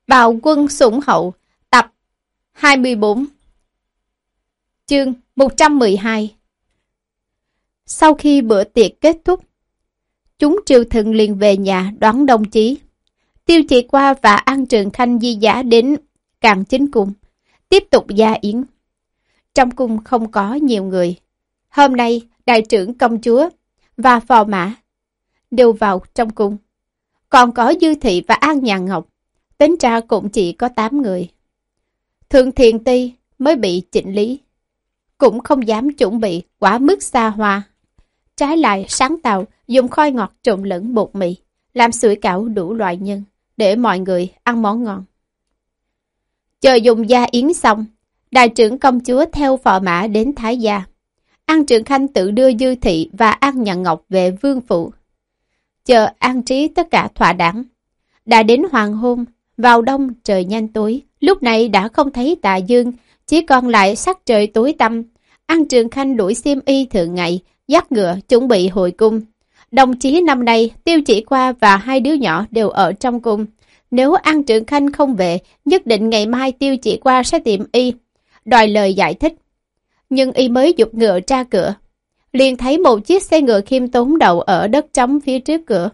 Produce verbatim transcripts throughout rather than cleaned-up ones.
Bào quân sủng hậu, tập hai mươi bốn, chương một trăm mười hai. Sau khi bữa tiệc kết thúc, chúng triều thần liền về nhà đón đồng chí. Tiêu Chỉ Qua và An Trường Khanh di dã đến Càn Chính Cung, tiếp tục gia yến. Trong cung không có nhiều người. Hôm nay, đại trưởng công chúa và phò mã đều vào trong cung. Còn có Dư Thị và An Nhàn Ngọc, tính ra cũng chỉ có tám người. Thượng Thiền Ti mới bị chỉnh lý, cũng không dám chuẩn bị quả mức xa hoa. Trái lại sáng tạo dùng khoai ngọt trộn lẫn bột mì, làm sủi cảo đủ loại nhân, để mọi người ăn món ngon. Chờ dùng gia yến xong, đại trưởng công chúa theo phò mã đến Thái Gia. An Trường Khanh tự đưa Dư Thị và An Nhàn Ngọc về vương phủ. Chờ an trí tất cả thỏa đáng. Đã đến hoàng hôn, vào đông trời nhanh tối, lúc này đã không thấy tà dương, chỉ còn lại sắc trời tối tăm. An Trường Khanh đuổi xiêm y thường ngày, dắt ngựa chuẩn bị hồi cung. Đồng chí năm nay, Tiêu Chỉ Qua và hai đứa nhỏ đều ở trong cung. Nếu An Trường Khanh không về, nhất định ngày mai Tiêu Chỉ Qua sẽ tìm y, đòi lời giải thích. Nhưng y mới giục ngựa ra cửa, liền thấy một chiếc xe ngựa khiêm tốn đậu ở đất trống phía trước cửa.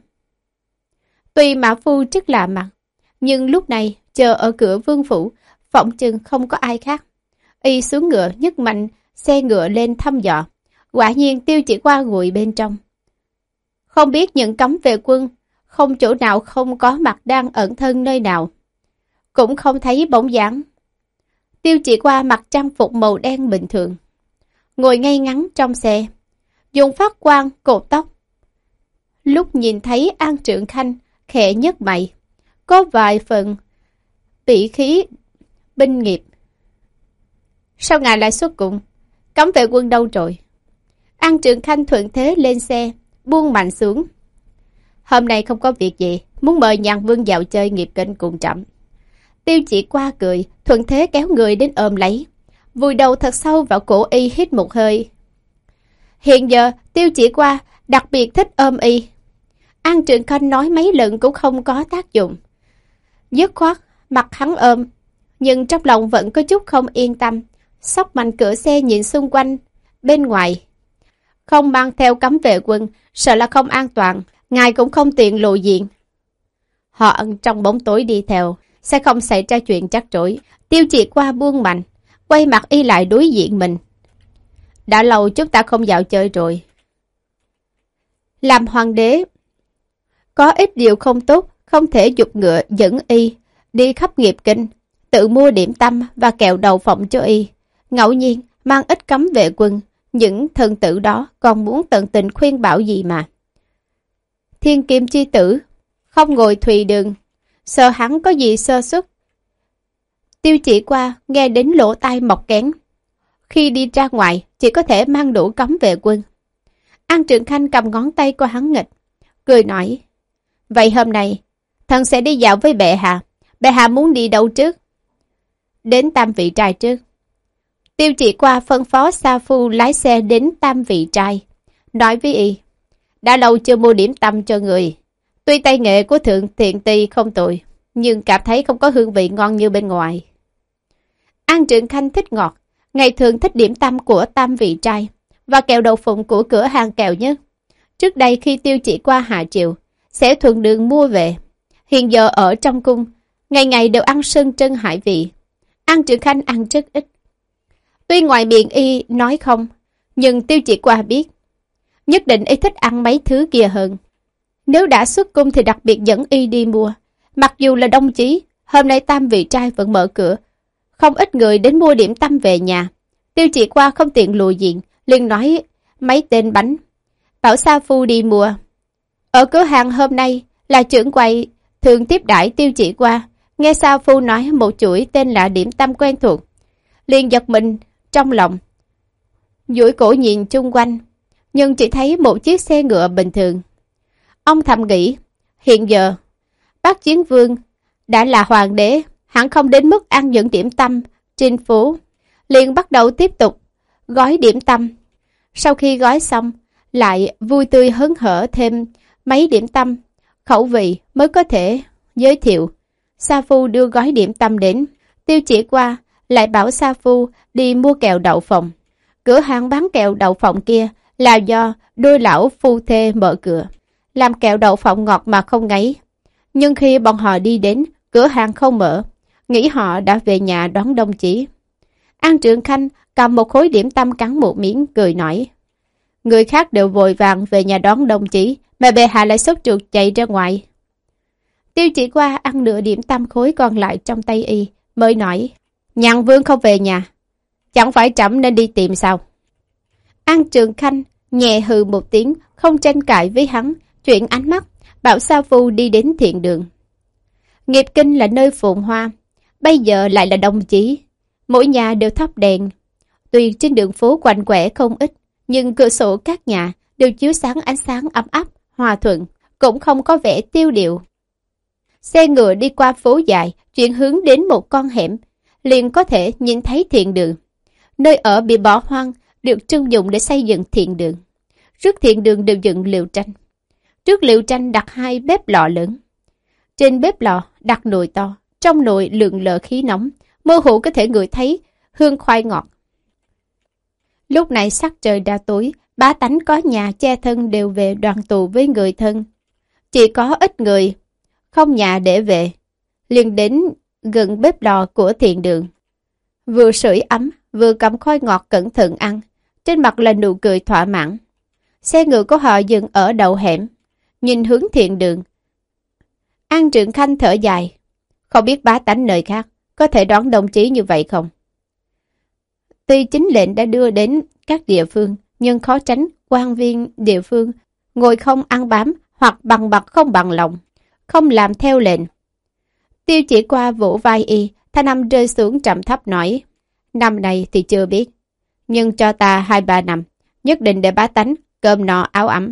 Tuy mã phu rất lạ mặt, nhưng lúc này chờ ở cửa vương phủ, phỏng chừng không có ai khác. Y xuống ngựa nhấc mạnh xe ngựa lên thăm dò. Quả nhiên Tiêu Chỉ Qua ngồi bên trong. Không biết những cấm vệ quân, không chỗ nào không có mặt đang ẩn thân nơi nào. Cũng không thấy bóng dáng. Tiêu Chỉ Qua mặc trang phục màu đen bình thường, ngồi ngay ngắn trong xe, dùng phát quang cột tóc. Lúc nhìn thấy An Trường Khanh, khẽ nhấc mày, có vài phần bỉ khí binh nghiệp. Sao ngài lại xuất cung? Cấm vệ quân đâu rồi? An Trường Khanh thuận thế lên xe, buông mạnh xuống. Hôm nay không có việc gì, muốn mời Nhàn Vương dạo chơi nghiệp kênh cùng trẫm. Tiêu Chỉ Qua cười, thuận thế kéo người đến ôm lấy, vùi đầu thật sâu vào cổ y, hít một hơi. Hiện giờ Tiêu Chỉ Qua đặc biệt thích ôm y. An Trường Khanh nói mấy lần cũng không có tác dụng. Dứt khoát mặt hắn ôm, nhưng trong lòng vẫn có chút không yên tâm. Xốc mạnh cửa xe nhìn xung quanh bên ngoài, không mang theo cấm vệ quân, sợ là không an toàn. Ngài cũng không tiện lộ diện. Họ ẩn trong bóng tối đi theo, sẽ không xảy ra chuyện rắc rối. Tiêu Chỉ Qua buông mạnh, quay mặt y lại đối diện mình. Đã lâu chúng ta không dạo chơi rồi. Làm hoàng đế, có ít điều không tốt, không thể giục ngựa dẫn y đi khắp nghiệp kinh, tự mua điểm tâm và kẹo đậu phộng cho y. Ngẫu nhiên mang ít cấm vệ quân, những thần tử đó còn muốn tận tình khuyên bảo gì mà. Thiên Kim chi tử không ngồi thùy đường, sợ hắn có gì sơ suất. Tiêu Chỉ Qua nghe đến lỗ tai mọc kén. Khi đi ra ngoài chỉ có thể mang đủ cấm vệ quân. An Trường Khanh cầm ngón tay của hắn nghịch, cười nói: Vậy hôm nay thần sẽ đi dạo với bệ hạ. Bệ hạ muốn đi đâu trước? Đến Tam Vị Trai trước. Tiêu Chỉ Qua phân phó sa phu lái xe đến Tam Vị Trai, nói với y: Đã lâu chưa mua điểm tâm cho người. Tuy tay nghệ của Thượng Thiện Ti không tồi, nhưng cảm thấy không có hương vị ngon như bên ngoài. An Trường Khanh thích ngọt, ngày thường thích điểm tâm của Tam Vị Trai và kẹo đậu phụng của cửa hàng kẹo nhất. Trước đây khi Tiêu Chỉ Qua hạ triều, sẽ thuận đường mua về. Hiện giờ ở trong cung, ngày ngày đều ăn sơn trân hải vị. An Trường Khanh ăn rất ít. Tuy ngoài miệng y nói không, nhưng Tiêu Chỉ Qua biết, nhất định y thích ăn mấy thứ kia hơn. Nếu đã xuất cung thì đặc biệt dẫn y đi mua. Mặc dù là đông chí, hôm nay Tam Vị Trai vẫn mở cửa, không ít người đến mua điểm tâm về nhà. Tiêu Chỉ Qua không tiện lùi diện, liền nói mấy tên bánh, bảo sa phu đi mua. Ở cửa hàng hôm nay là trưởng quầy thường tiếp đãi Tiêu Chỉ Qua, nghe sa phu nói một chuỗi tên là điểm tâm quen thuộc, liền giật mình trong lòng, duỗi cổ nhìn chung quanh, nhưng chỉ thấy một chiếc xe ngựa bình thường. Ông thầm nghĩ, hiện giờ Bác Chiến Vương đã là hoàng đế, hẳn không đến mức ăn những điểm tâm trên phố. Liền bắt đầu tiếp tục gói điểm tâm. Sau khi gói xong, lại vui tươi hớn hở thêm mấy điểm tâm, khẩu vị mới có thể giới thiệu. Sa Phu đưa gói điểm tâm đến. Tiêu Chỉ Qua lại bảo Sa Phu đi mua kẹo đậu phộng. Cửa hàng bán kẹo đậu phộng kia là do đôi lão phu thê mở cửa, làm kẹo đậu phộng ngọt mà không ngấy. Nhưng khi bọn họ đi đến, cửa hàng không mở, nghĩ họ đã về nhà đón đồng chí. An Trường Khanh cầm một khối điểm tâm cắn một miếng, cười nói: người khác đều vội vàng về nhà đón đồng chí, mà bệ hạ lại sốt ruột chạy ra ngoài. Tiêu Chỉ Qua ăn nửa điểm tâm khối còn lại trong tay y, mới nói: Nhàn Vương không về nhà, chẳng phải trẫm nên đi tìm sao? An Trường Khanh nhẹ hừ một tiếng, không tranh cãi với hắn, chuyển ánh mắt bảo Sa Phu đi đến thiện đường. Nghiệp Kinh là nơi phồn hoa, bây giờ lại là đông chí, mỗi nhà đều thắp đèn. Tuy trên đường phố quạnh quẻ không ít, nhưng cửa sổ các nhà đều chiếu sáng ánh sáng ấm áp, hòa thuận, cũng không có vẻ tiêu điều. Xe ngựa đi qua phố dài, chuyển hướng đến một con hẻm, liền có thể nhìn thấy thiện đường. Nơi ở bị bỏ hoang được trưng dụng để xây dựng thiện đường. Trước thiện đường đều dựng liều tranh. Trước liều tranh đặt hai bếp lò lớn. Trên bếp lò đặt nồi to, trong nồi lượn lờ khí nóng, mơ hồ có thể ngửi thấy hương khoai ngọt. Lúc này sắc trời đã tối, bá tánh có nhà che thân đều về đoàn tụ với người thân. Chỉ có ít người không nhà để về, liền đến gần bếp lò của thiện đường. Vừa sưởi ấm, vừa cầm khoai ngọt cẩn thận ăn, trên mặt là nụ cười thỏa mãn. Xe ngựa của họ dừng ở đầu hẻm, nhìn hướng thiện đường. An Trường Khanh thở dài, không biết bá tánh nơi khác có thể đón đồng chí như vậy không? Tuy chính lệnh đã đưa đến các địa phương, nhưng khó tránh quan viên địa phương ngồi không ăn bám hoặc bằng bật không bằng lòng, không làm theo lệnh. Tiêu Chỉ Qua vỗ vai y, thanh âm rơi xuống trầm thấp nói: năm này thì chưa biết, nhưng cho ta hai ba năm, nhất định để bá tánh cơm no áo ấm.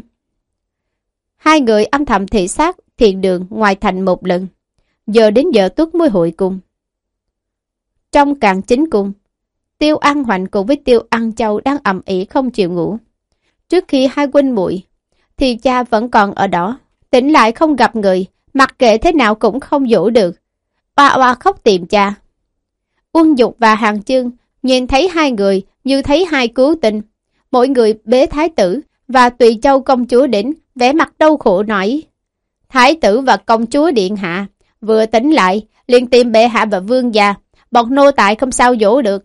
Hai người âm thầm thị sát thiện đường ngoài thành một lần. Giờ đến giờ tuất mới hội cung. Trong càng chính cung, Tiêu An Hoành cùng với Tiêu An Châu đang ầm ĩ không chịu ngủ. Trước khi hai huynh muội thì cha vẫn còn ở đó, tỉnh lại không gặp người, mặc kệ thế nào cũng không dỗ được, oa oa khóc tìm cha. Uông Dục và Hàng Chương nhìn thấy hai người như thấy hai cứu tinh, mỗi người bế thái tử và Tùy Châu công chúa đến, vẻ mặt đau khổ nói: thái tử và công chúa điện hạ vừa tỉnh lại liền tìm bệ hạ và vương gia, bọn nô tài không sao dỗ được.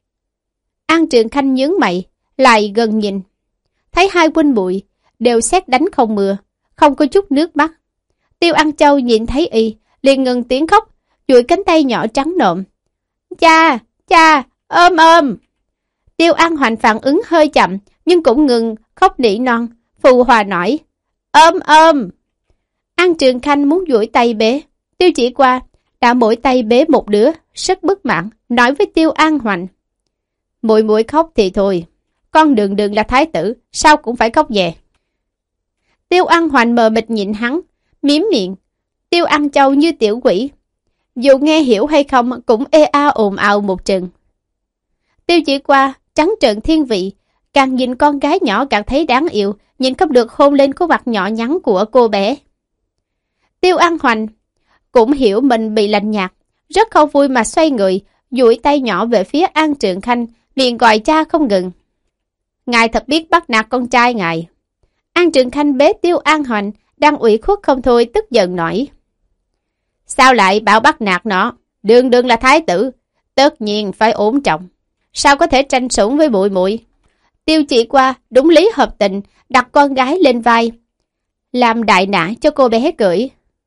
An Trường Khanh nhướng mày, lại gần nhìn, thấy hai huynh muội đều sét đánh không mưa, không có chút nước mắt. Tiêu An Châu nhìn thấy y, liền ngừng tiếng khóc, duỗi cánh tay nhỏ trắng nộm: cha, cha, ôm ôm. Tiêu An Hoành phản ứng hơi chậm, nhưng cũng ngừng khóc nỉ non, phù hòa nói: ôm ôm. An Trường Khanh muốn duỗi tay bế, Tiêu Chỉ Qua đã mỗi tay bế một đứa, rất bất mãn, nói với Tiêu An Hoành: muội muội khóc thì thôi, con đường đường là thái tử, sao cũng phải khóc về. Tiêu An Hoành mờ mịt nhìn hắn, miếm miệng. Tiêu An Châu như tiểu quỷ, dù nghe hiểu hay không cũng ê a ồn ào một trận. Tiêu Chỉ Qua trắng trợn thiên vị, càng nhìn con gái nhỏ càng thấy đáng yêu, nhìn không được hôn lên khuôn mặt nhỏ nhắn của cô bé. Tiêu An Hoành cũng hiểu mình bị lạnh nhạt, rất không vui mà xoay người, duỗi tay nhỏ về phía An Trường Khanh, liền gọi cha không ngừng. Ngài thật biết bắt nạt con trai ngài. An Trường Khanh bế Tiêu An Hoành đang ủy khuất không thôi, tức giận nói: sao lại bảo bắt nạt nó? Đường đường là thái tử, tất nhiên phải ổn trọng, sao có thể tranh sủng với muội muội? Tiêu Chỉ Qua đúng lý hợp tình, đặt con gái lên vai, làm đại nã cho cô bé cưỡi.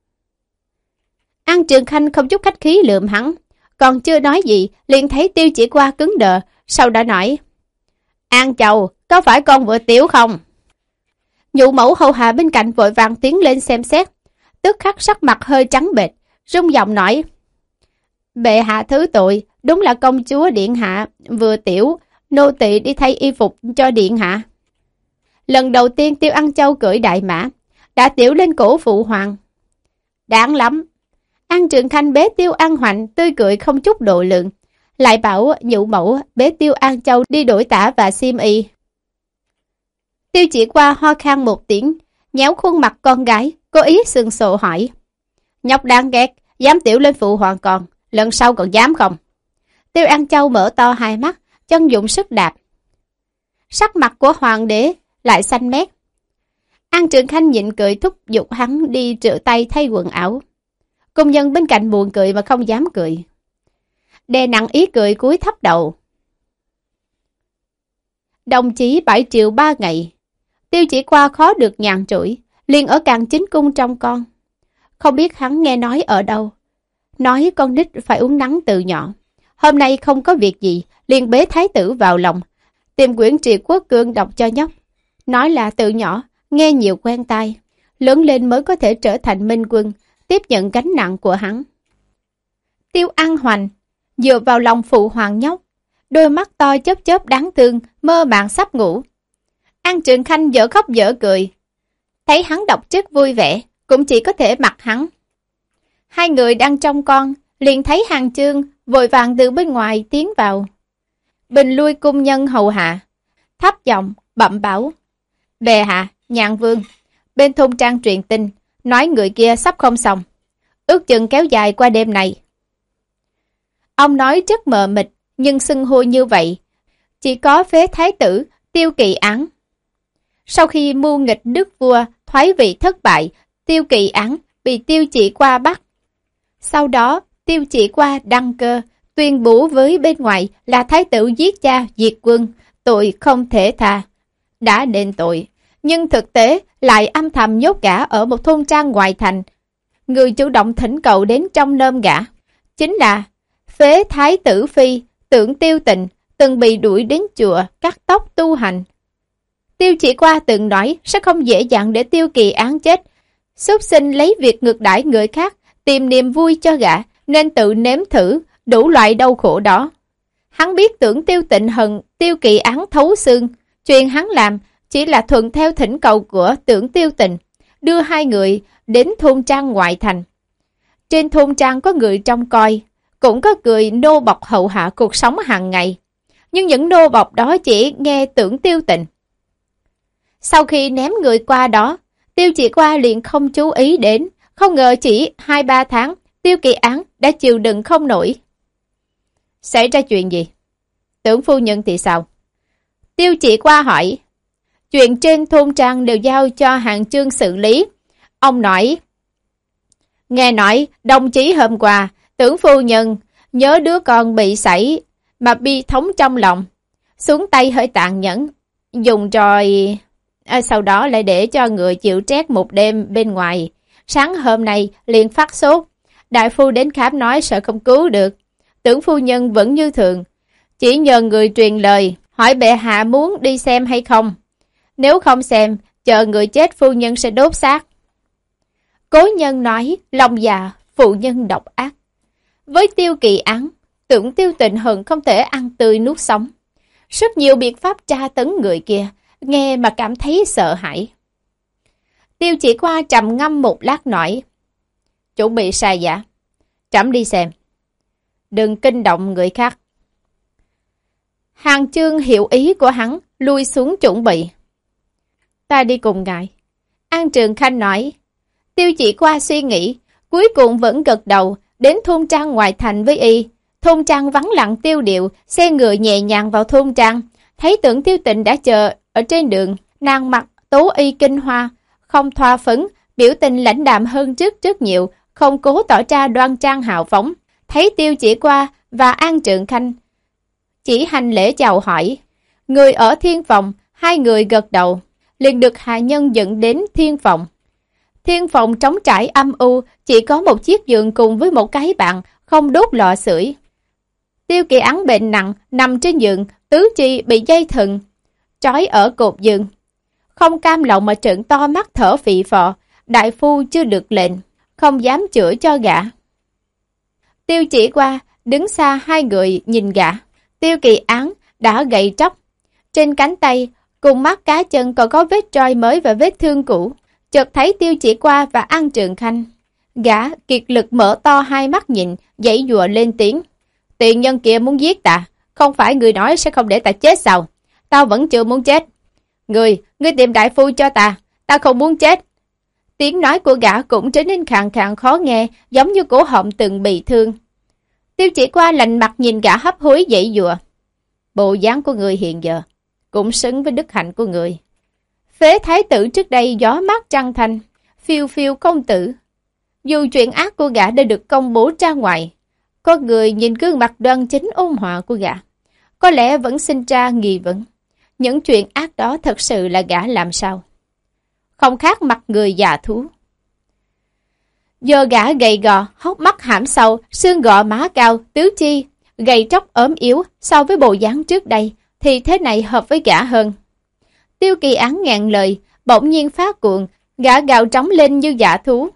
An Trường Khanh không chút khách khí lườm hắn, còn chưa nói gì liền thấy Tiêu Chỉ Qua cứng đờ, sau đã nói: An Châu, có phải con vợ Tiểu không? Nhụ mẫu hầu hạ bên cạnh vội vàng tiến lên xem xét, tức khắc sắc mặt hơi trắng bệch, rung giọng nói: bệ hạ thứ tội, đúng là công chúa điện hạ vừa Tiểu, nô tỳ đi thay y phục cho điện hạ. Lần đầu tiên Tiêu An Châu cưỡi đại mã, đã Tiểu lên cổ phụ hoàng. Đáng lắm. An Trường Khanh bế Tiêu An Hoành tươi cười không chút độ lượng, lại bảo nhụ mẫu bế Tiêu An Châu đi đổi tả và xiêm y. Tiêu Chỉ Qua ho khan một tiếng, nhéo khuôn mặt con gái, cố ý sừng sộ hỏi: nhóc đáng ghét, dám tiểu lên phụ hoàng còn, lần sau còn dám không? Tiêu An Châu mở to hai mắt, chân dụng sức đạp. Sắc mặt của hoàng đế lại xanh mét. An Trường Khanh nhịn cười thúc giục hắn đi rửa tay thay quần áo. Cung nhân bên cạnh buồn cười mà không dám cười. Đè nặng ý cười cúi thấp đầu. Đồng chí bảy triệu ba ngày. Tiêu Chỉ Qua khó được nhàn trỗi, liền ở Càn Chính Cung trong con. Không biết hắn nghe nói ở đâu. Nói con nít phải uống nắng từ nhỏ. Hôm nay không có việc gì, liền bế thái tử vào lòng, tìm quyển Triệt Quốc Cương đọc cho nhóc. Nói là từ nhỏ, nghe nhiều quen tai, lớn lên mới có thể trở thành minh quân, tiếp nhận gánh nặng của hắn. Tiêu An Hoành dựa vào lòng phụ hoàng nhóc, đôi mắt to chớp chớp đáng thương, mơ màng sắp ngủ. An Trường Khanh dở khóc dở cười, thấy hắn đọc rất vui vẻ, cũng chỉ có thể mặc hắn. Hai người đang trong con, liền thấy Hàng Chương vội vàng từ bên ngoài tiến vào. Bình lui cung nhân hầu hạ, thấp giọng bẩm báo: Bệ hạ, Nhạn Vương, bên thôn trang truyền tin, nói người kia sắp không xong, ước chừng kéo dài qua đêm này. Ông nói rất mờ mịt, nhưng xưng hô như vậy, chỉ có phế thái tử Tiêu Kỳ Án. Sau khi mưu nghịch đức vua thoái vị thất bại, Tiêu Kỳ Án bị Tiêu Chỉ Qua bắt. Sau đó, Tiêu Chỉ Qua đăng cơ, tuyên bố với bên ngoài là thái tử giết cha diệt quân, tội không thể tha. Đã đền tội, nhưng thực tế lại âm thầm nhốt gã ở một thôn trang ngoài thành. Người chủ động thỉnh cầu đến trong nôm gã chính là phế thái tử phi Tưởng Tiêu Tịnh, từng bị đuổi đến chùa cắt tóc tu hành. Tiêu Chỉ Qua từng nói sẽ không dễ dàng để Tiêu Kỳ Án chết, súc sinh lấy việc ngược đãi người khác tìm niềm vui cho gã, nên tự nếm thử đủ loại đau khổ đó. Hắn biết Tưởng Tiêu Tịnh hận Tiêu Kỳ Án thấu xương, chuyện hắn làm chỉ là thuận theo thỉnh cầu của Tưởng Tiêu Tịnh, đưa hai người đến thôn trang ngoại thành. Trên thôn trang có người trông coi, cũng có người nô bộc hậu hạ cuộc sống hàng ngày, nhưng những nô bộc đó chỉ nghe Tưởng Tiêu Tịnh. Sau khi ném người qua đó, Tiêu Chỉ Qua liền không chú ý đến, không ngờ chỉ hai ba tháng, Tiêu Kỳ Án đã chịu đựng không nổi. Xảy ra chuyện gì? Tưởng phu nhân thì sao? Tiêu Chỉ Qua hỏi. Chuyện trên thôn trang đều giao cho Hàng Chương xử lý. Ông nói, nghe nói đồng chí hôm qua, Tưởng phu nhân nhớ đứa con bị sảy mà bi thống trong lòng, xuống tay hơi tàn nhẫn, dùng rồi... À, sau đó lại để cho người chịu trét một đêm bên ngoài. Sáng hôm nay liền phát sốt. Đại phu đến khám nói sợ không cứu được. Tưởng phu nhân vẫn như thường, chỉ nhờ người truyền lời, hỏi bệ hạ muốn đi xem hay không. Nếu không xem, chờ người chết phu nhân sẽ đốt xác. Cố nhân nói, lòng già, phụ nhân độc ác. Với Tiêu Kỳ Án, Tưởng Tiêu Tịnh hận không thể ăn tươi nuốt sống. Rất nhiều biện pháp tra tấn người kia, nghe mà cảm thấy sợ hãi. Tiêu Chỉ Qua trầm ngâm một lát nói, chuẩn bị sai giả, trẫm đi xem. Đừng kinh động người khác. Hàng Chương hiểu ý của hắn, lui xuống chuẩn bị. Ta đi cùng ngài. An Trường Khanh nói. Tiêu Chỉ Qua suy nghĩ, cuối cùng vẫn gật đầu, đến thôn trang ngoài thành với y. Thôn trang vắng lặng tiêu điệu, xe ngựa nhẹ nhàng vào thôn trang. Thấy Tưởng Tiêu Tịnh đã chờ ở trên đường, nàng mặc tố y kinh hoa, không thoa phấn, biểu tình lãnh đạm hơn trước rất nhiều, không cố tỏ ra đoan trang hào phóng. Thấy Tiêu Chỉ Qua và An Trường Khanh chỉ hành lễ chào hỏi. Người ở thiên phòng, hai người gật đầu, liền được hạ nhân dẫn đến thiên phòng. Thiên phòng trống trải âm u, chỉ có một chiếc giường cùng với một cái bàn, không đốt lò sưởi. Tiêu Kỳ Án bệnh nặng, nằm trên giường, tứ chi bị dây thừng trói ở cột giường. Không cam lòng mà trợn to mắt thở phì phò, đại phu chưa được lệnh, không dám chữa cho gã. Tiêu Chỉ Qua đứng xa hai người nhìn gã. Tiêu Kỳ Án đã gầy tróc, trên cánh tay cùng mắt cá chân còn có vết roi mới và vết thương cũ. Chợt thấy Tiêu Chỉ Qua và An Trường Khanh, gã kiệt lực mở to hai mắt nhìn, giãy giụa lên tiếng. Tiền nhân kia muốn giết ta, không phải người nói sẽ không để ta chết sao? Tao vẫn chưa muốn chết. Người, ngươi tìm đại phu cho ta, ta không muốn chết. Tiếng nói của gã cũng trở nên khàn khàn khó nghe, giống như cổ họng từng bị thương. Tiêu Chỉ Qua lạnh mặt nhìn gã hấp hối dãy dụa. Bộ dáng của người hiện giờ cũng xứng với đức hạnh của người. Phế thái tử trước đây gió mát trăng thanh, phiêu phiêu công tử. Dù chuyện ác của gã đã được công bố ra ngoài, có người nhìn gương mặt đoan chính ôn hòa của gã, có lẽ vẫn sinh ra nghi vấn. Những chuyện ác đó thật sự là gã làm sao? Không khác mặt người già thú. Giờ gã gầy gò, hốc mắt hãm sâu, xương gò má cao, tứ chi, gầy tróc ốm yếu so với bộ dáng trước đây, thì thế này hợp với gã hơn. Tiêu Kỳ Án ngàn lời, bỗng nhiên phát cuộn, gã gào trống lên như dạ thú.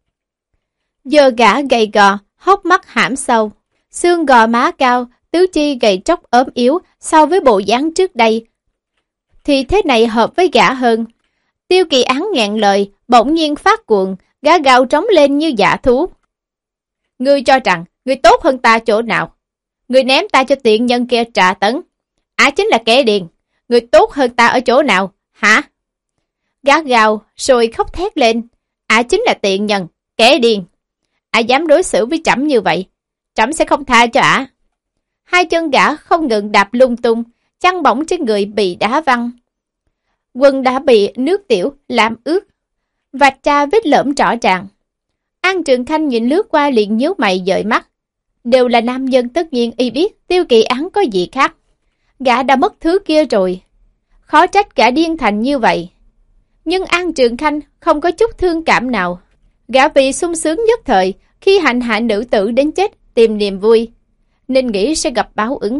Giờ gã gầy gò, hốc mắt hãm sâu, xương gò má cao, tứ chi gầy tróc ốm yếu so với bộ dáng trước đây, thì thế này hợp với gã hơn. Tiêu Kỳ Án ngàn lời, bỗng nhiên phát cuộn, gã gào trống lên như dạ thú. Ngươi cho rằng, ngươi tốt hơn ta chỗ nào? Ngươi ném ta cho tiện nhân kia trả tấn. Ả chính là kẻ điên. Ngươi tốt hơn ta ở chỗ nào, hả? Gã gào, rồi khóc thét lên. Ả chính là tiện nhân, kẻ điên. Ả dám đối xử với trẫm như vậy, trẫm sẽ không tha cho ả. Hai chân gã không ngừng đạp lung tung, chăn bỏng trên người bị đá văng. Quần đã bị nước tiểu làm ướt, vạch ra vết lởm rõ ràng. An Trường Khanh nhìn lướt qua liền nhíu mày dời mắt. Đều là nam nhân, tất nhiên y biết Tiêu Kỳ Án có gì khác. Gã đã mất thứ kia rồi, khó trách gã điên thành như vậy. Nhưng An Trường Khanh không có chút thương cảm nào. Gã vì sung sướng nhất thời khi hành hạ nữ tử đến chết tìm niềm vui, nên nghĩ sẽ gặp báo ứng.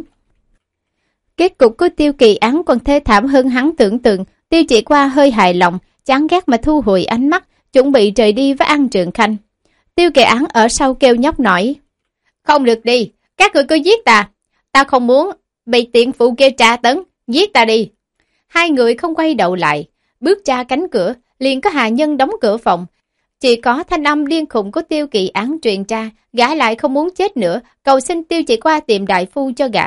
Kết cục của Tiêu Kỳ Án còn thê thảm hơn hắn tưởng tượng. Tiêu Chỉ Qua hơi hài lòng, chán ghét mà thu hồi ánh mắt, chuẩn bị rời đi với An Trường Khanh. Tiêu Kỳ Án ở sau kêu nhóc nổi. Không được đi, các người cứ giết ta. Ta không muốn bị tiện phụ kia tra tấn, giết ta đi. Hai người không quay đầu lại, bước ra cánh cửa, liền có hạ nhân đóng cửa phòng. Chỉ có thanh âm điên khùng của Tiêu Kỳ Án truyền ra, gã lại không muốn chết nữa, cầu xin Tiêu Chỉ Qua tìm đại phu cho gã.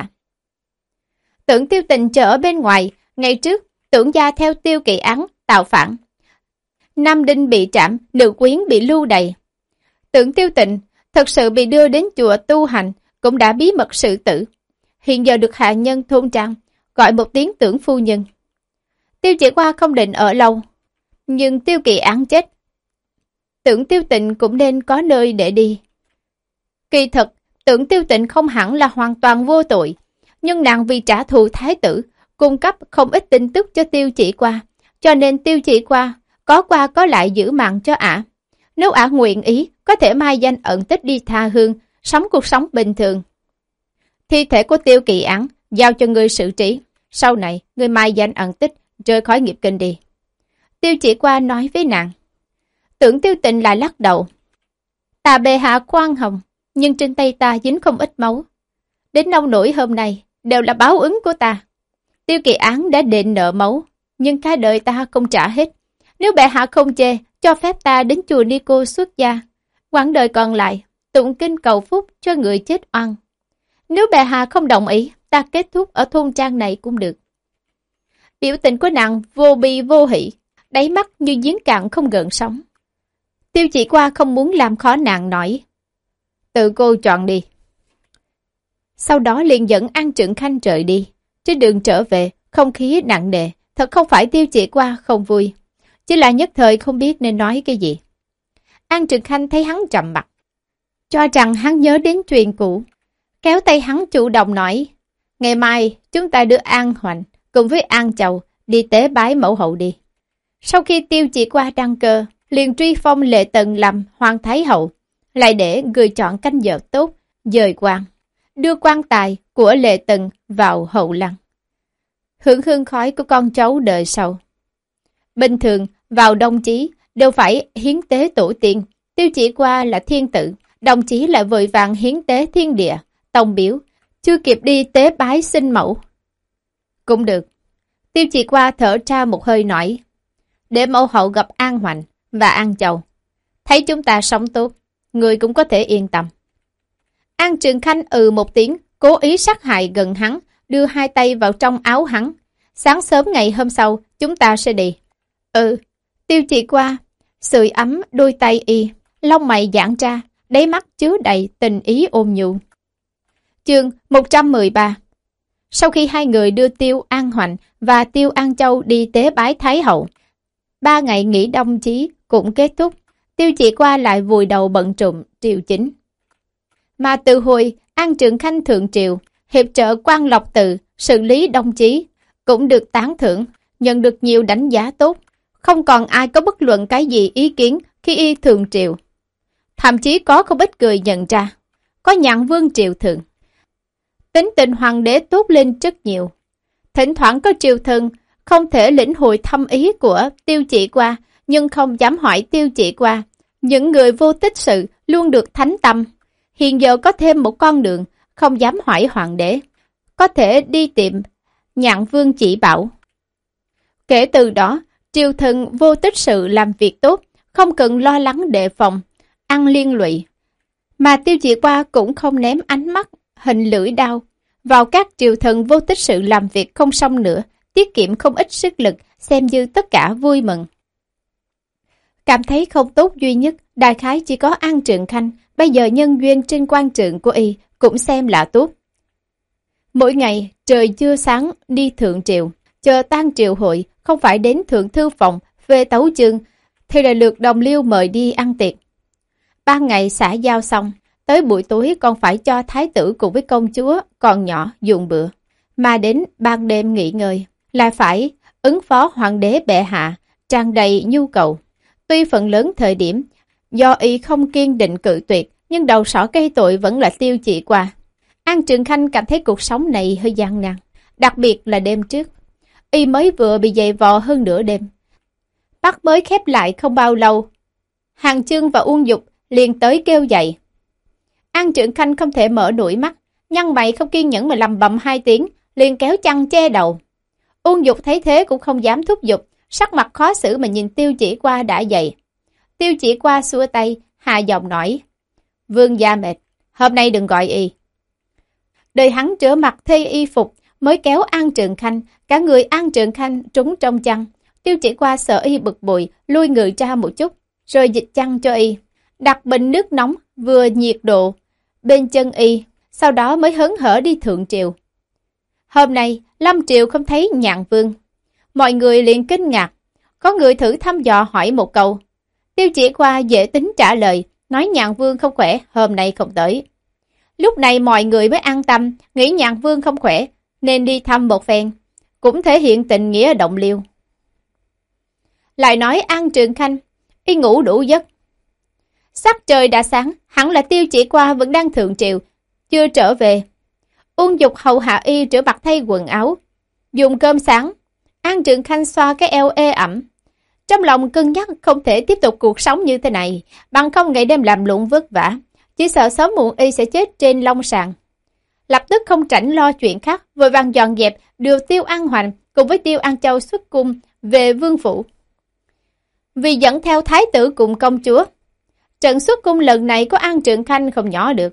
Tưởng Tiêu Tình chờ ở bên ngoài, ngày trước Tưởng gia theo Tiêu Kỳ Án tạo phản. Nam Đinh bị trảm, nữ quyến bị lưu đày. Tưởng Tiêu Tịnh thật sự bị đưa đến chùa tu hành, cũng đã bí mật xử tử. Hiện giờ được hạ nhân thôn trang gọi một tiếng Tưởng phu nhân. Tiêu Chỉ Qua không định ở lâu, nhưng Tiêu Kỳ Án chết, Tưởng Tiêu Tịnh cũng nên có nơi để đi. Kỳ thật, Tưởng Tiêu Tịnh không hẳn là hoàn toàn vô tội, nhưng nàng vì trả thù thái tử, cung cấp không ít tin tức cho Tiêu Chỉ Qua, cho nên Tiêu Chỉ Qua có qua có lại giữ mạng cho ả. Nếu ả nguyện ý, có thể mai danh ẩn tích đi tha hương, sống cuộc sống bình thường. Thi thể của Tiêu Kỳ Án giao cho người xử trí, sau này người mai danh ẩn tích, rời khỏi nghiệp kinh đi. Tiêu Chỉ Qua nói với nàng. Tưởng Tiêu Tịnh lại lắc đầu. Ta bề hạ khoan hồng, nhưng trên tay ta dính không ít máu. Đến nông nổi hôm nay đều là báo ứng của ta. Tiêu Kỳ Án đã đền nợ máu, nhưng cả đời ta không trả hết. Nếu bệ hạ không chê, cho phép ta đến chùa Ni Cô xuất gia, quãng đời còn lại tụng kinh cầu phúc cho người chết oan. Nếu bệ hạ không đồng ý, ta kết thúc ở thôn trang này cũng được. Biểu tình của nàng vô bi vô hỷ, đáy mắt như giếng cạn không gợn sóng. Tiêu Chỉ Qua không muốn làm khó nàng nói. Tự cô chọn đi. Sau đó liền dẫn An Trường Khanh rời đi. Trên đường trở về, không khí nặng nề, thật không phải Tiêu Chỉ Qua không vui, chỉ là nhất thời không biết nên nói cái gì. An Trường Khanh thấy hắn trầm mặt, cho rằng hắn nhớ đến chuyện cũ, kéo tay hắn chủ động nói, ngày mai chúng ta đưa An Hoành cùng với An Chầu đi tế bái mẫu hậu đi. Sau khi Tiêu Chỉ Qua đăng cơ, liền truy phong Lệ Tần làm Hoàng Thái Hậu, lại để người chọn canh giờ tốt, dời quan, đưa quan tài của Lệ Tần vào hậu lăng, hưởng hương khói của con cháu đời sau. Bình thường, vào đông chí đều phải hiến tế tổ tiên. Tiêu Chỉ Qua là thiên tử, đồng chí lại vội vàng hiến tế thiên địa, tông biểu, chưa kịp đi tế bái sinh mẫu. Cũng được. Tiêu Chỉ Qua thở ra một hơi nói, để mẫu hậu gặp An Hoành và An Chầu, thấy chúng ta sống tốt, người cũng có thể yên tâm. An Trường Khanh ừ một tiếng, cố ý sát hại gần hắn, đưa hai tay vào trong áo hắn. Sáng sớm ngày hôm sau, chúng ta sẽ đi. Ừ, Tiêu Chỉ Qua sưởi ấm đôi tay y, lông mày giãn ra, đáy mắt chứa đầy tình ý ôn nhu. Chương một trăm mười ba. Sau khi hai người đưa Tiêu An Hoành và Tiêu An Châu đi tế bái Thái Hậu, ba ngày nghỉ đông chí cũng kết thúc. Tiêu Chỉ Qua lại vùi đầu bận rộn triều chính. Mà từ hồi An Trường Khanh thượng triều, hiệp trợ Quan Lộc Tự xử lý đông chí cũng được tán thưởng, nhận được nhiều đánh giá tốt. Không còn ai có bất luận cái gì ý kiến khi y thượng triều. Thậm chí có không ít người nhận ra, có Nhạn Vương triều thượng. Tính tình hoàng đế tốt lên rất nhiều. Thỉnh thoảng có triều thần không thể lĩnh hội thâm ý của Tiêu Chỉ Qua, nhưng không dám hỏi Tiêu Chỉ Qua. Những người vô tích sự luôn được thánh tâm. Hiện giờ có thêm một con đường, không dám hỏi hoàng đế. Có thể đi tìm Nhạn Vương chỉ bảo. Kể từ đó, triều thần vô tích sự làm việc tốt, không cần lo lắng đề phòng, ăn liên lụy. Mà Tiêu Chỉ Qua cũng không ném ánh mắt hình lưỡi đao vào các triều thần vô tích sự làm việc không xong nữa, tiết kiệm không ít sức lực, xem như tất cả vui mừng. Cảm thấy không tốt duy nhất, đại khái chỉ có An Trường Khanh, bây giờ nhân duyên trên quan trường của y cũng xem là tốt. Mỗi ngày, trời chưa sáng đi thượng triều, chờ tan triều hội, không phải đến thượng thư phòng, về tấu chương, thì là lượt đồng liêu mời đi ăn tiệc. Ban ngày xã giao xong, tới buổi tối còn phải cho thái tử cùng với công chúa còn nhỏ dùng bữa. Mà đến ban đêm nghỉ ngơi, lại phải ứng phó hoàng đế bệ hạ, tràn đầy nhu cầu. Tuy phần lớn thời điểm, do y không kiên định cự tuyệt, nhưng đầu sỏ gây tội vẫn là Tiêu Chỉ Qua. An Trường Khanh cảm thấy cuộc sống này hơi gian nan, đặc biệt là đêm trước. Y mới vừa bị dày vò hơn nửa đêm. Mắt mới khép lại không bao lâu, Hàng Chương và Uông Dục liền tới kêu dậy. An Trường Khanh không thể mở nổi mắt, nhăn mày không kiên nhẫn mà lầm bầm hai tiếng, liền kéo chăn che đầu. Uông Dục thấy thế cũng không dám thúc giục, sắc mặt khó xử mà nhìn Tiêu Chỉ Qua đã dậy. Tiêu Chỉ Qua xua tay, hạ giọng nói: Vương gia mệt, hôm nay đừng gọi y. Đời hắn rửa mặt thay y phục mới kéo An Trường Khanh, cả người An Trường Khanh trúng trong chăn. Tiêu Chỉ Qua sợ y bực bội, lui người ra một chút, rồi dịch chăn cho y, đặt bình nước nóng vừa nhiệt độ bên chân y, sau đó mới hớn hở đi thượng triều. Hôm nay lâm triều không thấy Nhạn Vương, mọi người liền kinh ngạc. Có người thử thăm dò hỏi một câu, Tiêu Chỉ Qua dễ tính trả lời, nói Nhạn Vương không khỏe, hôm nay không tới. Lúc này mọi người mới an tâm, nghĩ Nhạn Vương không khỏe nên đi thăm một phen, cũng thể hiện tình nghĩa động liêu. Lại nói An Trường Khanh, y ngủ đủ giấc. Sắc trời đã sáng, hẳn là Tiêu Chỉ Qua vẫn đang thượng triều, chưa trở về. Uông Dục hầu hạ y rửa mặt thay quần áo, dùng cơm sáng. An Trường Khanh xoa cái eo ê ẩm, trong lòng cân nhắc không thể tiếp tục cuộc sống như thế này, bằng không ngày đêm làm lụng vất vả, chỉ sợ sớm muộn y sẽ chết trên long sàng. Lập tức không rảnh lo chuyện khác, vội vàng dọn dẹp đưa Tiêu An Hoành cùng với Tiêu An Châu xuất cung về vương phủ. Vì dẫn theo thái tử cùng công chúa, trận xuất cung lần này có An Trường Khanh không nhỏ được.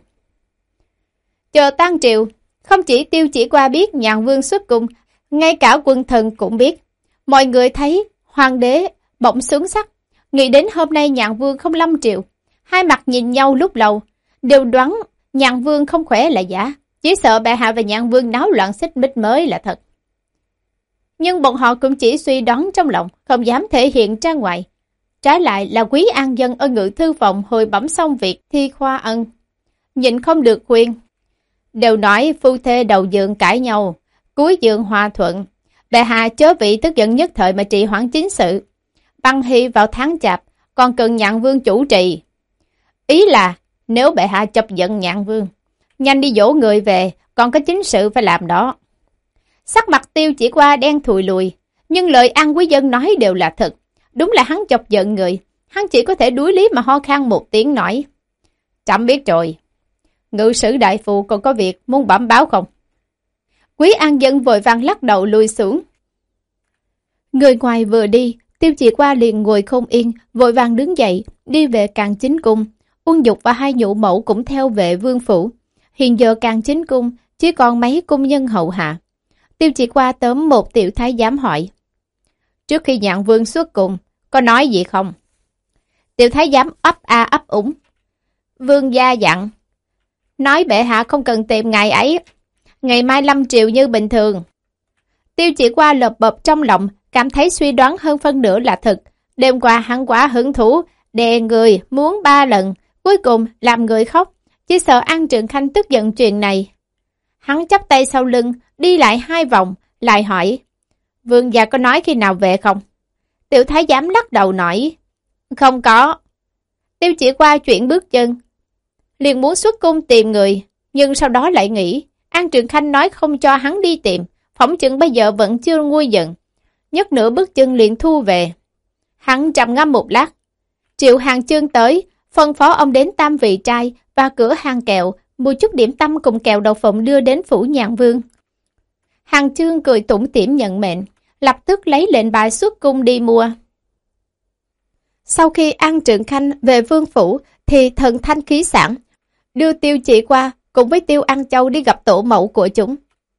Chờ tan triều, không chỉ Tiêu Chỉ Qua biết Nhạn Vương xuất cung, ngay cả quân thần cũng biết. Mọi người thấy hoàng đế bỗng xuống sắc, nghĩ đến hôm nay Nhạn Vương không lâm triều, hai mặt nhìn nhau lúc lâu, đều đoán Nhạn Vương không khỏe là giả, chỉ sợ bệ hạ và Nhạn Vương náo loạn xích mích mới là thật. Nhưng bọn họ cũng chỉ suy đoán trong lòng, không dám thể hiện ra ngoài. Trái lại là Quý An Dân ở ngự thư phòng hồi bẩm xong việc thi khoa ân, nhịn không được khuyên. Đều nói phu thê đầu giường cãi nhau, cuối giường hòa thuận. Bệ hạ chớ vị tức giận nhất thời mà trì hoãn chính sự. Băng hy vào tháng chạp, còn cần Nhạn Vương chủ trì. Ý là nếu bệ hạ chọc giận Nhạn Vương, nhanh đi dỗ người về, còn có chính sự phải làm đó. Sắc mặt Tiêu Chỉ Qua đen thùi lùi, nhưng lời An Quý Dân nói đều là thật. Đúng là hắn chọc giận người, hắn chỉ có thể đuối lý mà ho khan một tiếng nói: Trẫm biết rồi. Ngự sử đại phu còn có việc muốn bẩm báo không? Quý An Dân vội vàng lắc đầu lùi xuống. Người ngoài vừa đi, Tiêu Chỉ Qua liền ngồi không yên, vội vàng đứng dậy, đi về Càn Chính Cung. Uông Dục và hai nhũ mẫu cũng theo về vương phủ. Hiện giờ Càn Chính Cung chỉ còn mấy cung nhân hậu hạ. Tiêu Chỉ Qua tóm một tiểu thái giám hỏi: Trước khi Nhạn Vương xuất cung, có nói gì không? Tiểu thái giám ấp a ấp úng. Vương gia dặn, nói bệ hạ không cần tìm ngày ấy, ngày mai lâm triều như bình thường. Tiêu Chỉ Qua lợp bợp trong lòng, cảm thấy suy đoán hơn phân nửa là thật. Đêm qua hắn quá hứng thú, đè người muốn ba lần, cuối cùng làm người khóc, chỉ sợ An Trượng Khanh tức giận chuyện này. Hắn chắp tay sau lưng, đi lại hai vòng, lại hỏi, vương gia có nói khi nào về không? Tiểu thái giám lắc đầu nói, không có. Tiêu Chỉ Qua chuyển bước chân, liền muốn xuất cung tìm người, nhưng sau đó lại nghĩ, An Trượng Khanh nói không cho hắn đi tìm, phỏng chừng bây giờ vẫn chưa nguôi giận. Nhấc nửa bước chân liền thu về. Hắn trầm ngâm một lát, triệu Hàng Chương tới, phân phó ông đến Tam Vị Trai và cửa hàng kẹo, mua chút điểm tâm cùng kẹo đậu phộng đưa đến phủ Nhạn Vương. Hàng Chương cười tủm tỉm nhận mệnh, lập tức lấy lệnh bài xuất cung đi mua. Sau khi An Trượng Khanh về vương phủ, thì thần thanh khí sảng, đưa Tiêu Chỉ Qua cùng với Tiêu An Châu đi gặp tổ mẫu của chúng.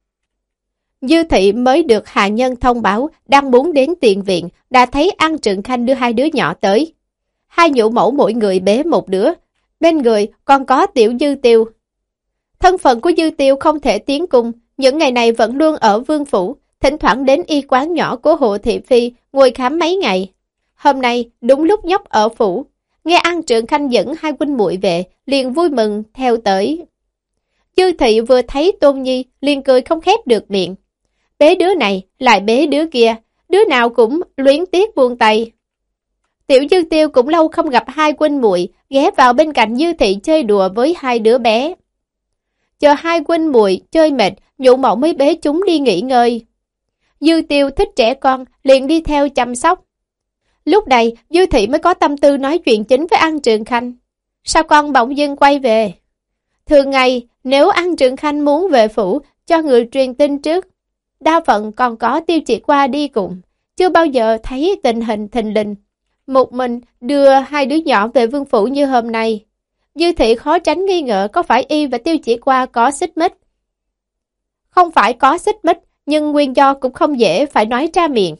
Dư thị mới được hạ nhân thông báo đang muốn đến tiền viện, đã thấy An Trượng Khanh đưa hai đứa nhỏ tới. Hai nhũ mẫu mỗi người bế một đứa, bên người còn có Tiểu Dư Tiêu. Thân phận của Dư Tiêu không thể tiến cung, những ngày này vẫn luôn ở vương phủ, thỉnh thoảng đến y quán nhỏ của Hộ Thị Phi ngồi khám mấy ngày. Hôm nay đúng lúc nhóc ở phủ, nghe An Trượng Khanh dẫn hai huynh muội về, liền vui mừng theo tới. Dư thị vừa thấy Tôn Nhi liền cười không khép được miệng. Bế đứa này lại bế đứa kia, đứa nào cũng luyến tiếc buông tay. Tiểu Dư Tiêu cũng lâu không gặp hai huynh muội, ghé vào bên cạnh Dư thị chơi đùa với hai đứa bé. Chờ hai huynh muội chơi mệt, nhũ mẫu mới bế chúng đi nghỉ ngơi. Dư Tiêu thích trẻ con, liền đi theo chăm sóc. Lúc này Dư thị mới có tâm tư nói chuyện chính với An Trượng Khanh. Sao con bỗng dưng quay về? Thường ngày nếu An Trượng Khanh muốn về phủ, cho người truyền tin trước. Đa phận còn có Tiêu Chỉ Qua đi cùng, chưa bao giờ thấy tình hình thình lình. Một mình đưa hai đứa nhỏ về vương phủ như hôm nay. Dư thị khó tránh nghi ngờ có phải y và Tiêu Chỉ Qua có xích mích. Không phải có xích mích, nhưng nguyên do cũng không dễ phải nói ra miệng.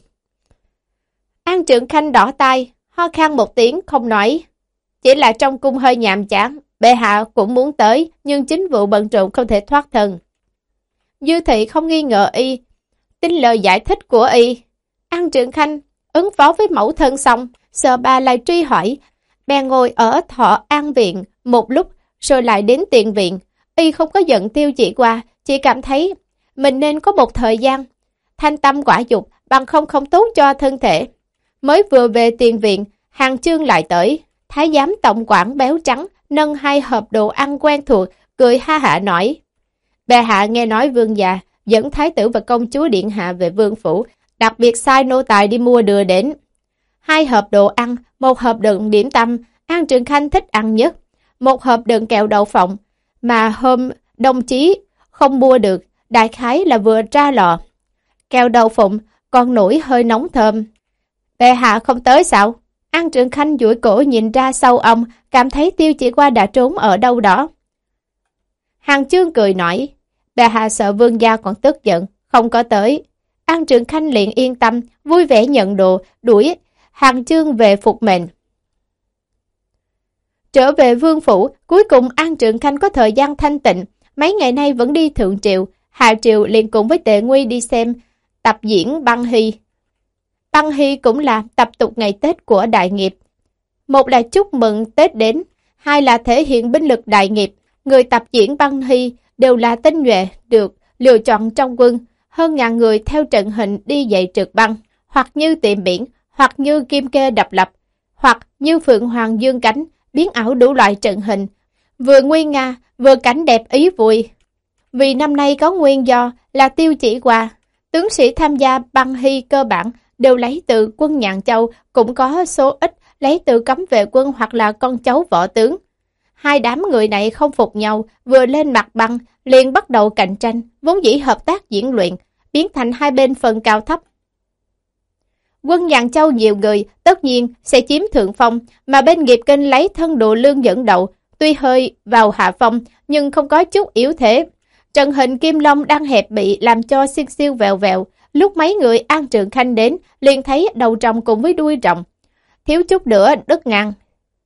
An Trượng Khanh đỏ tai, ho khan một tiếng không nói. Chỉ là trong cung hơi nhàm chán, bệ hạ cũng muốn tới, nhưng chính vụ bận rộn không thể thoát thân. Dư thị không nghi ngờ y, tin lời giải thích của y. An Trượng Khanh ứng phó với mẫu thân xong, sợ bà lại truy hỏi, bèn ngồi ở Thọ An Viện một lúc, rồi lại đến tiền viện. Y không có giận Tiêu Chỉ Qua, chỉ cảm thấy mình nên có một thời gian thanh tâm quả dục, bằng không không tốt cho thân thể. Mới vừa về tiền viện, Hàng Chương lại tới. Thái giám tổng quản béo trắng nâng hai hộp đồ ăn quen thuộc, cười ha hả nói, bệ hạ nghe nói vương gia dẫn thái tử và công chúa điện hạ về vương phủ, đặc biệt sai nô tài đi mua đưa đến. Hai hộp đồ ăn, một hộp đựng điểm tâm, An Trượng Khanh thích ăn nhất, một hộp đựng kẹo đậu phộng, mà hôm đồng chí không mua được, đại khái là vừa ra lò. Kẹo đậu phộng còn nổi hơi nóng thơm. Bệ hạ không tới sao? An Trượng Khanh duỗi cổ nhìn ra sau ông, cảm thấy Tiêu Chỉ Qua đã trốn ở đâu đó. Hàng Chương cười nói, bệ hạ sợ vương gia còn tức giận, không có tới. An Trượng Khanh liền yên tâm, vui vẻ nhận đồ, đuổi Hàng Chương về phục mệnh. Trở về vương phủ, cuối cùng An Trượng Khanh có thời gian thanh tịnh, mấy ngày nay vẫn đi thượng triều, hạ triều liền cùng với Tề Nguy đi xem tập diễn Băng Hy. Băng Hy cũng là tập tục ngày Tết của đại nghiệp. Một là chúc mừng Tết đến, hai là thể hiện binh lực đại nghiệp. Người tập diễn Băng Hy đều là tinh nhuệ được lựa chọn trong quân, hơn ngàn người theo trận hình đi dạy trượt băng, hoặc như tiệm biển, hoặc như kim kê đập lập, hoặc như phượng hoàng dương cánh, biến ảo đủ loại trận hình, vừa nguy nga, vừa cảnh đẹp ý vui. Vì năm nay có nguyên do là Tiêu Chỉ Qua, tướng sĩ tham gia Băng Hy cơ bản đều lấy từ quân Nhạn Châu, cũng có số ít lấy từ cấm vệ quân hoặc là con cháu võ tướng. Hai đám người này không phục nhau, vừa lên mặt băng, liền bắt đầu cạnh tranh, vốn dĩ hợp tác diễn luyện, biến thành hai bên phần cao thấp. Quân Nhạn Châu nhiều người, tất nhiên sẽ chiếm thượng phong, mà bên nghiệp kênh lấy thân độ lương dẫn đầu, tuy hơi vào hạ phong, nhưng không có chút yếu thế. Trận hình Kim Long đang hẹp bị làm cho xiên siêu vèo vèo. Lúc mấy người An Trượng Khanh đến, liền thấy đầu rồng cùng với đuôi rồng thiếu chút nữa đứt ngang.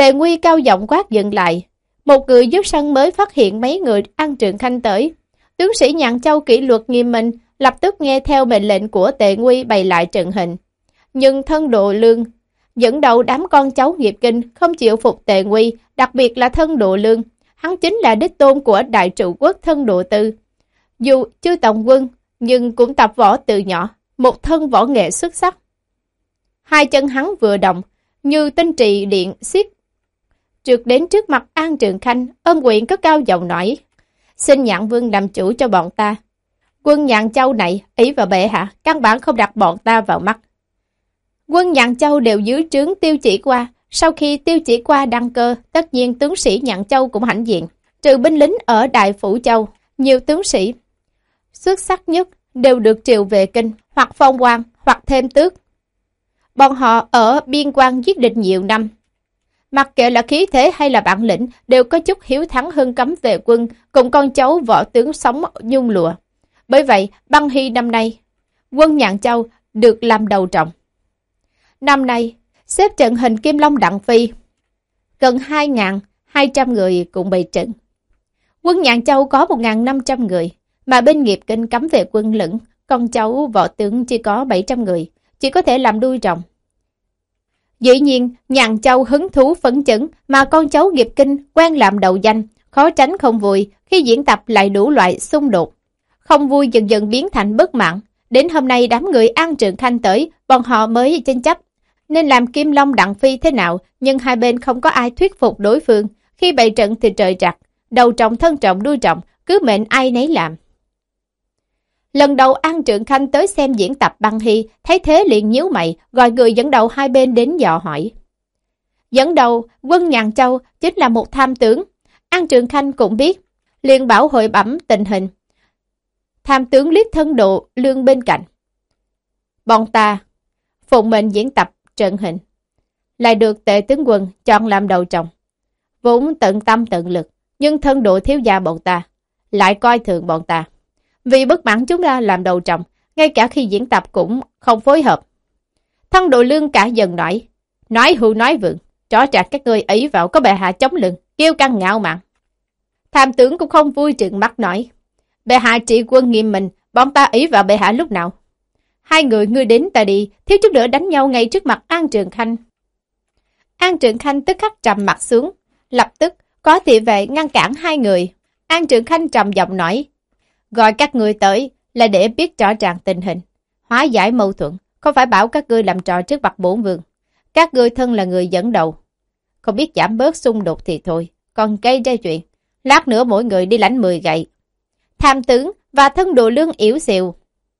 Tề Nguy cao giọng quát dừng lại. Một người dưới sân mới phát hiện mấy người An Trường Khanh tới. Tướng sĩ Nhạn Châu kỷ luật nghiêm minh, lập tức nghe theo mệnh lệnh của Tề Nguy bày lại trận hình. Nhưng thân Độ Lương dẫn đầu đám con cháu nghiệp kinh không chịu phục Tề Nguy, đặc biệt là thân Độ Lương. Hắn chính là đích tôn của đại trụ quốc thân Độ Tư. Dù chưa tổng quân, nhưng cũng tập võ từ nhỏ, một thân võ nghệ xuất sắc. Hai chân hắn vừa động, như tinh trì điện xiết trượt đến trước mặt An Trường Khanh, ôm quyền cất cao giọng nói: xin Nhạn Vương làm chủ cho bọn ta. Quân Nhạn Châu này ý vào bệ hạ, căn bản không đặt bọn ta vào mắt. Quân Nhạn Châu đều dưới trướng Tiêu Chỉ Qua. Sau khi Tiêu Chỉ Qua đăng cơ, tất nhiên tướng sĩ Nhạn Châu cũng hãnh diện. Trừ binh lính ở Đại Phủ Châu, nhiều tướng sĩ xuất sắc nhất đều được triều về kinh, hoặc phong quan, hoặc thêm tước. Bọn họ ở biên quan giết địch nhiều năm. Mặc kệ là khí thế hay là bản lĩnh, đều có chút hiếu thắng hơn cấm vệ quân, cùng con cháu võ tướng sống nhung lụa. Bởi vậy, Băng Hy năm nay, quân Nhạn Châu được làm đầu trọng. Năm nay, xếp trận hình Kim Long Đặng Phi, gần hai nghìn hai trăm người cùng bày trận. Quân Nhạn Châu có một nghìn năm trăm người, mà bên nghiệp kinh cấm vệ quân lẫn, con cháu võ tướng chỉ có bảy trăm người, chỉ có thể làm đuôi rồng. Dĩ nhiên, Nhạn Châu hứng thú phấn chấn, mà con cháu nghiệp kinh quen làm đầu danh, khó tránh không vui khi diễn tập lại đủ loại xung đột. Không vui dần dần biến thành bất mãn. Đến hôm nay đám người An Trường Khanh tới, bọn họ mới tranh chấp nên làm Kim Long Đặng Phi thế nào, nhưng hai bên không có ai thuyết phục đối phương. Khi bày trận thì trời trặc, đầu trọng thân trọng đuôi trọng, cứ mệnh ai nấy làm. Lần đầu An Trường Khanh tới xem diễn tập Băng Hy, thấy thế liền nhíu mày, gọi người dẫn đầu hai bên đến dò hỏi. Dẫn đầu quân Nhạn Châu chính là một tham tướng. An Trường Khanh cũng biết, liền bảo hội bẩm tình hình. Tham tướng liếc thân Độ Lương bên cạnh. Bọn ta phụng mệnh diễn tập trận hình, lại được Tề tướng quân chọn làm đầu trọng, vốn tận tâm tận lực, nhưng thân Độ thiếu gia bọn ta lại coi thường bọn ta. Vì bất mãn chúng ta làm đầu trọng, ngay cả khi diễn tập cũng không phối hợp. Thân Độ Lương cả dần nói, nói hưu nói vượng, rõ ràng các ngươi ý vào có bệ hạ chống lưng, kiêu căng ngạo mạn. Tham tướng cũng không vui trừng mắt nói, bệ hạ trị quân nghiêm minh, bọn ta ý vào bệ hạ lúc nào? Hai người ngươi đến ta đi, thiếu chút nữa đánh nhau ngay trước mặt An Trường Khanh. An Trường Khanh tức khắc trầm mặt xuống, lập tức có thị vệ ngăn cản hai người. An Trường Khanh trầm giọng nói, gọi các ngươi tới là để biết rõ ràng tình hình, hóa giải mâu thuẫn, không phải bảo các ngươi làm trò trước mặt bổn vương. Các ngươi thân là người dẫn đầu, không biết giảm bớt xung đột thì thôi, còn gây ra chuyện, lát nữa mỗi người đi lãnh mười gậy. Tham tướng và thân Độ Lương yếu xìu.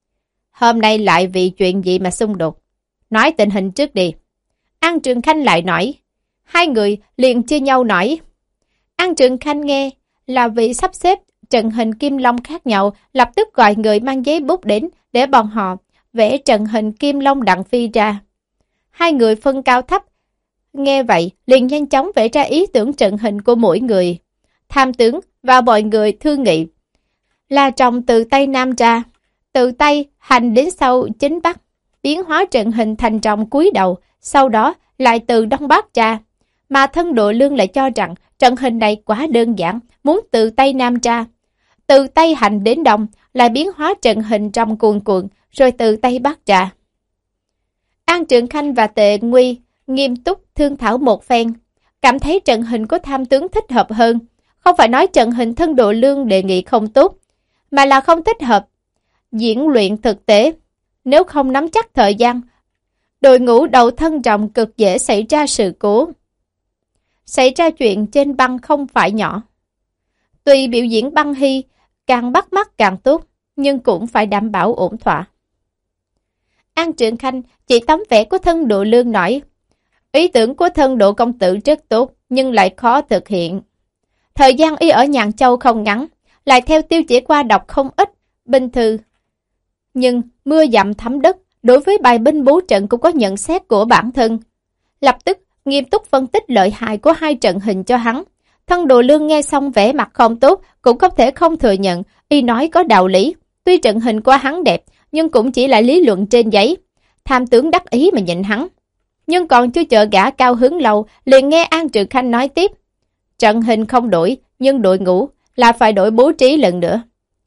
Hôm nay lại vì chuyện gì mà xung đột? Nói tình hình trước đi. An Trường Khanh lại nói. Hai người liền chia nhau nói. An Trường Khanh nghe là vì sắp xếp trận hình Kim Long khác nhau, lập tức gọi người mang giấy bút đến để bọn họ vẽ trận hình Kim Long Đặng Phi ra. Hai người phân cao thấp. Nghe vậy liền nhanh chóng vẽ ra ý tưởng trận hình của mỗi người. Tham tướng và mọi người thương nghị là trồng từ Tây Nam ra, từ Tây hành đến sau chính Bắc, biến hóa trận hình thành trồng cúi đầu, sau đó lại từ Đông Bắc ra. Mà thân Độ Lương lại cho rằng trận hình này quá đơn giản, muốn từ Tây Nam ra. Từ Tây hành đến Đông lại biến hóa trận hình trong cuồn cuộn, rồi từ Tây Bắc ra. An Trường Khanh và Tề Nguy nghiêm túc thương thảo một phen, cảm thấy trận hình của tham tướng thích hợp hơn. Không phải nói trận hình thân Độ Lương đề nghị không tốt, mà là không thích hợp diễn luyện thực tế. Nếu không nắm chắc thời gian, đội ngũ đầu thân trọng cực dễ xảy ra sự cố. Xảy ra chuyện trên băng không phải nhỏ. Tuy biểu diễn Băng Hy càng bắt mắt càng tốt, nhưng cũng phải đảm bảo ổn thỏa. An Trường Khanh chỉ tấm vẽ của thân Độ Lương nói, ý tưởng của thân Độ công tử rất tốt, nhưng lại khó thực hiện. Thời gian y ở Nhạn Châu không ngắn, lại theo Tiêu Chỉ Qua đọc không ít binh thư. Nhưng mưa dầm thấm đất, đối với bài binh bố trận cũng có nhận xét của bản thân. Lập tức nghiêm túc phân tích lợi hại của hai trận hình cho hắn. Thân Độ Lương nghe xong vẻ mặt không tốt, cũng không thể không thừa nhận, y nói có đạo lý. Tuy trận hình của hắn đẹp, nhưng cũng chỉ là lý luận trên giấy. Tham tướng đắc ý mà nhịn hắn. Nhưng còn chưa chờ gã cao hứng lâu, liền nghe An Trường Khanh nói tiếp. Trận hình không đổi, nhưng đội ngũ là phải đổi bố trí lần nữa.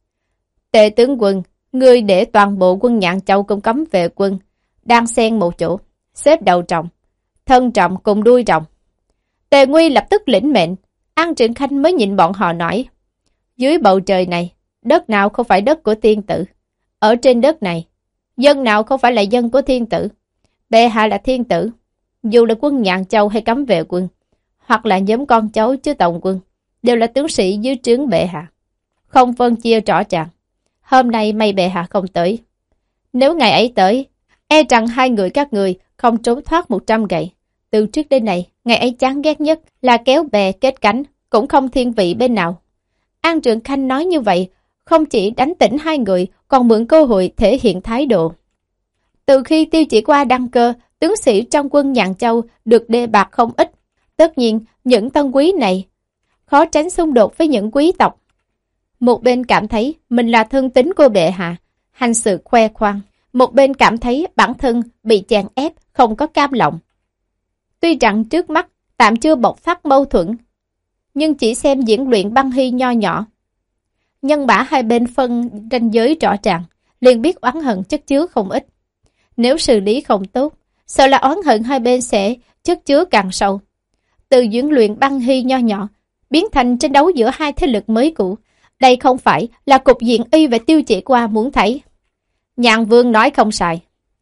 Tề tướng quân, người để toàn bộ quân Nhạn Châu cùng cấm vệ quân, đang xen một chỗ, xếp đầu trọng, thân trọng cùng đuôi trọng. Tề Nguy lập tức lĩnh mệnh, An Trường Khanh mới nhìn bọn họ nói. Dưới bầu trời này, đất nào không phải đất của thiên tử? Ở trên đất này, dân nào không phải là dân của thiên tử? Bệ hạ là thiên tử, dù là quân Nhạn Châu hay cấm vệ quân, hoặc là nhóm con cháu chứ tổng quân, đều là tướng sĩ dưới trướng bệ hạ. Không phân chia rõ ràng. Hôm nay may bệ hạ không tới. Nếu ngày ấy tới, e rằng hai người các người không trốn thoát một trăm gậy. Từ trước đến nay, ngày ấy chán ghét nhất là kéo bè kết cánh, cũng không thiên vị bên nào. An Trường Khanh nói như vậy, không chỉ đánh tỉnh hai người, còn mượn cơ hội thể hiện thái độ. Từ khi Tiêu Chỉ Qua đăng cơ, tướng sĩ trong quân Nhạn Châu được đề bạt không ít. Tất nhiên, những tân quý này khó tránh xung đột với những quý tộc. Một bên cảm thấy mình là thân tín của bệ hạ, hành sự khoe khoang. Một bên cảm thấy bản thân bị chèn ép, không có cam lòng. Tuy rằng trước mắt tạm chưa bộc phát mâu thuẫn, nhưng chỉ xem diễn luyện băng hy nho nhỏ. Nhân bả hai bên phân ranh giới rõ ràng, liền biết oán hận chất chứa không ít. Nếu xử lý không tốt, sợ là oán hận hai bên sẽ chất chứa càng sâu. Từ diễn luyện băng hy nho nhỏ, biến thành tranh đấu giữa hai thế lực mới cũ. Đây không phải là cục diện y và Tiêu Chỉ Qua muốn thấy. Nhạn Vương nói không sai.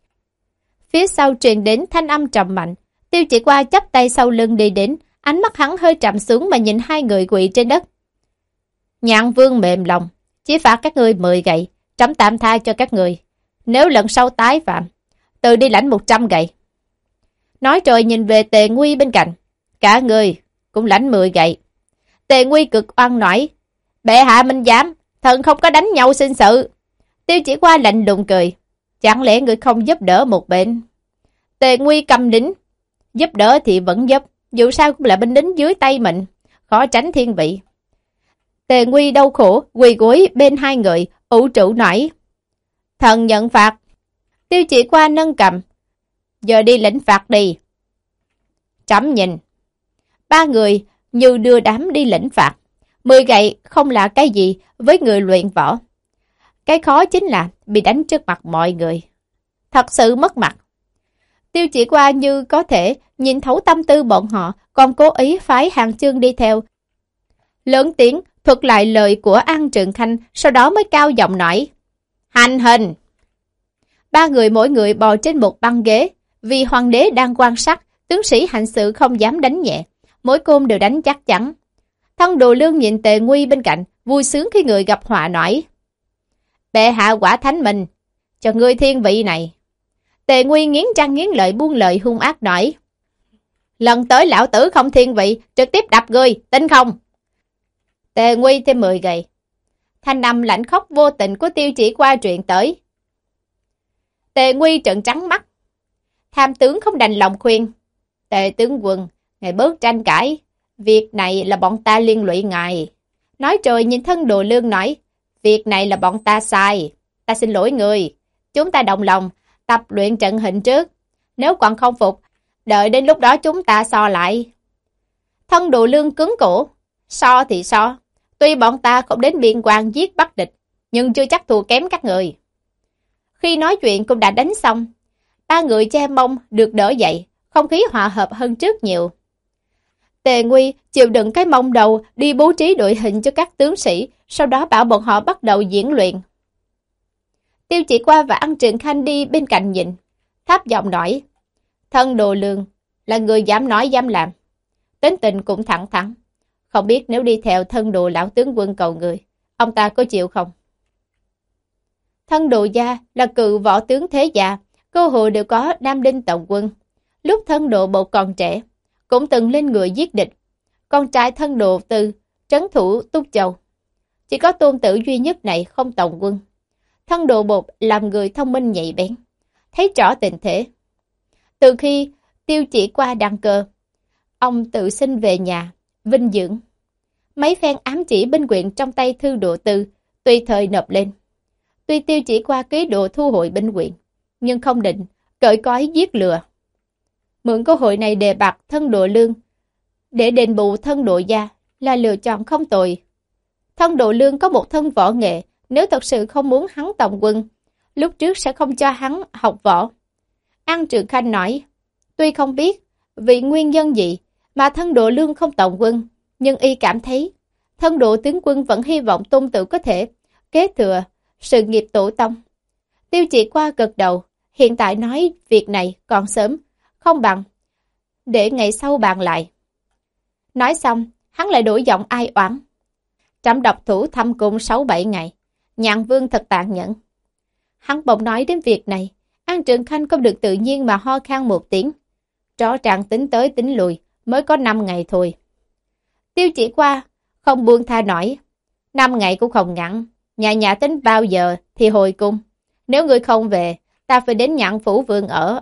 Phía sau truyền đến thanh âm trầm mạnh. Tiêu Chỉ Qua chắp tay sau lưng đi đến, ánh mắt hắn hơi trầm xuống mà nhìn hai người quỳ trên đất. Nhạn Vương mềm lòng, chỉ phạt các ngươi mười gậy, trẫm tạm tha cho các người. Nếu lần sau tái phạm, tự đi lãnh một trăm gậy. Nói rồi nhìn về Tề Nguy bên cạnh. Cả người cũng lãnh mười gậy. Tề Nguy cực oan nói. Bệ hạ minh dám, thần không có đánh nhau sinh sự. Tiêu Chỉ Qua lạnh lùng cười. Chẳng lẽ người không giúp đỡ một bên? Tề Nguy cầm đính. Giúp đỡ thì vẫn giúp, dù sao cũng là binh lính dưới tay mình, khó tránh thiên vị. Tề Nguy đau khổ, quỳ gối bên hai người, ủ trụ nói. Thần nhận phạt. Tiêu Chỉ Qua nâng cầm. Giờ đi lĩnh phạt đi. Trẫm nhìn. Ba người như đưa đám đi lĩnh phạt. Mười gậy không là cái gì với người luyện võ. Cái khó chính là bị đánh trước mặt mọi người. Thật sự mất mặt. Tiêu Chỉ Qua như có thể nhìn thấu tâm tư bọn họ, còn cố ý phái Hàng Chương đi theo. Lớn tiếng thuật lại lời của An Trường Khanh, sau đó mới cao giọng nói. Hành hình! Ba người mỗi người bò trên một băng ghế. Vì hoàng đế đang quan sát, tướng sĩ hành sự không dám đánh nhẹ. Mỗi côn đều đánh chắc chắn. Thân Đồ Lương nhìn Tề Nguy bên cạnh, vui sướng khi người gặp họa nói. Bệ hạ quả thánh mình, cho ngươi thiên vị này. Tề Nguy nghiến răng nghiến lợi buông lời hung ác nói. Lần tới lão tử không thiên vị, trực tiếp đập ngươi, tin không? Tề Nguy thêm mười gậy. Thanh âm lạnh khóc vô tình của Tiêu Chỉ Qua truyền tới. Tề Nguy trợn trắng mắt. Tham tướng không đành lòng khuyên. Tề tướng quân, ngài bớt tranh cãi. Việc này là bọn ta liên lụy ngài. Nói rồi nhìn Thân Đồ Lương nói. Việc này là bọn ta sai. Ta xin lỗi người. Chúng ta đồng lòng, tập luyện trận hình trước. Nếu còn không phục, đợi đến lúc đó chúng ta so lại. Thân Đồ Lương cứng cổ. So thì so. Tuy bọn ta không đến biên quan giết bắt địch, nhưng chưa chắc thua kém các người. Khi nói chuyện cũng đã đánh xong. Ba người che mông được đỡ dậy, không khí hòa hợp hơn trước nhiều. Tề Nguy chịu đựng cái mông đầu đi bố trí đội hình cho các tướng sĩ, sau đó bảo bọn họ bắt đầu diễn luyện. Tiêu Chỉ Qua và An Trường Khanh đi bên cạnh nhìn, thấp giọng nói. Thân Đồ Lương là người dám nói dám làm, tính tình cũng thẳng thắn. Không biết nếu đi theo Thân Đồ lão tướng quân cầu người, ông ta có chịu không? Thân Đồ gia là cựu võ tướng thế gia, cơ hội đều có nam đinh tổng quân. Lúc Thân Đồ Bộ còn trẻ, cũng từng lên người giết địch. Con trai Thân Đồ Tư trấn thủ Túc Châu. Chỉ có tôn tử duy nhất này không tổng quân. Thân Đồ Bột làm người thông minh nhạy bén, thấy rõ tình thế. Từ khi Tiêu Chỉ Qua đăng cơ, ông tự xin về nhà, vinh dưỡng. Mấy phen ám chỉ binh quyền trong tay Thư Độ Tư, tùy thời nộp lên. Tuy Tiêu Chỉ Qua ký độ thu hồi binh quyền, nhưng không định cởi cói giết lừa. Mượn cơ hội này đề bạt thân độ lương để đền bù thân độ gia là lựa chọn không tồi. Thân độ lương có một thân võ nghệ, nếu thật sự không muốn hắn tòng quân, lúc trước sẽ không cho hắn học võ. An Trường Khanh nói, tuy không biết vì nguyên nhân gì mà thân độ lương không tòng quân, nhưng y cảm thấy thân độ tướng quân vẫn hy vọng tôn tử có thể kế thừa sự nghiệp tổ tông. Tiêu Chỉ Qua gật đầu, hiện tại nói việc này còn sớm, không bằng để ngày sau bàn lại. Nói xong, hắn lại đổi giọng ai oán. Trẫm độc thủ thăm cung sáu bảy ngày, Nhạn Vương thật tàn nhẫn. Hắn bỗng nói đến việc này, An Trường Khanh không được tự nhiên mà ho khan một tiếng. Rõ ràng tính tới tính lùi, mới có năm ngày thôi. Tiêu Chỉ Qua không buông tha nổi. Năm ngày cũng không ngắn, nhà nhà tính bao giờ thì hồi cung. Nếu ngươi không về, ta phải đến Nhạn Phủ Vương ở.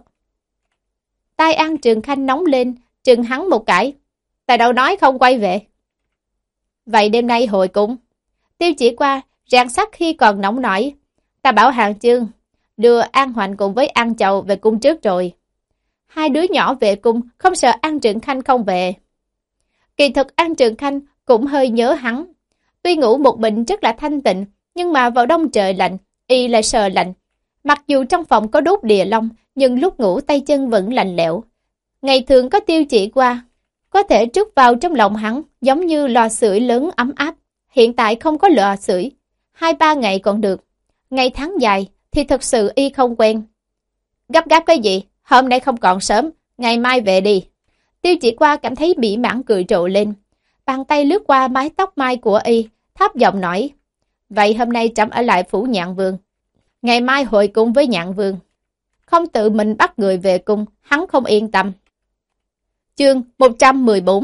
Tai An Trường Khanh nóng lên, trừng hắn một cái. Ta đâu nói không quay về. Vậy đêm nay hồi cung. Tiêu Chỉ Qua rạng sắc khi còn nóng nổi. Ta bảo Hàng Chương đưa An Hoành cùng với An Chầu về cung trước rồi. Hai đứa nhỏ về cung, không sợ An Trường Khanh không về. Kỳ thực An Trường Khanh cũng hơi nhớ hắn. Tuy ngủ một mình rất là thanh tịnh, nhưng mà vào đông trời lạnh, y lại sợ lạnh. Mặc dù trong phòng có đốt địa long, nhưng lúc ngủ tay chân vẫn lạnh lẽo. Ngày thường có Tiêu Chỉ Qua, có thể trút vào trong lòng hắn, giống như lò sưởi lớn ấm áp. Hiện tại không có lò sưởi, hai ba ngày còn được. Ngày tháng dài thì thật sự y không quen. Gấp gáp cái gì? Hôm nay không còn sớm, ngày mai về đi. Tiêu Chỉ Qua cảm thấy bị mãn cười trộn lên. Bàn tay lướt qua mái tóc mai của y, thấp giọng nói. Vậy hôm nay trẫm ở lại phủ Nhạn Vương. Ngày mai hội cung với Nhạn Vương. Không tự mình bắt người về cung, hắn không yên tâm. Chương một trăm mười bốn.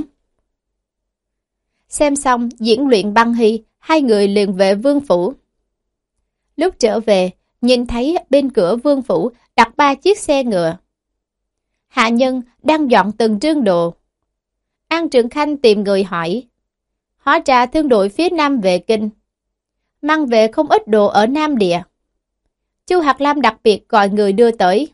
Xem xong diễn luyện băng hy, hai người liền về vương phủ. Lúc trở về, nhìn thấy bên cửa vương phủ đặt ba chiếc xe ngựa. Hạ nhân đang dọn từng trương đồ. An Trường Khanh tìm người hỏi. Hóa ra thương đội phía Nam về kinh, mang về không ít đồ ở Nam Địa. Chu Hạt Lam đặc biệt gọi người đưa tới.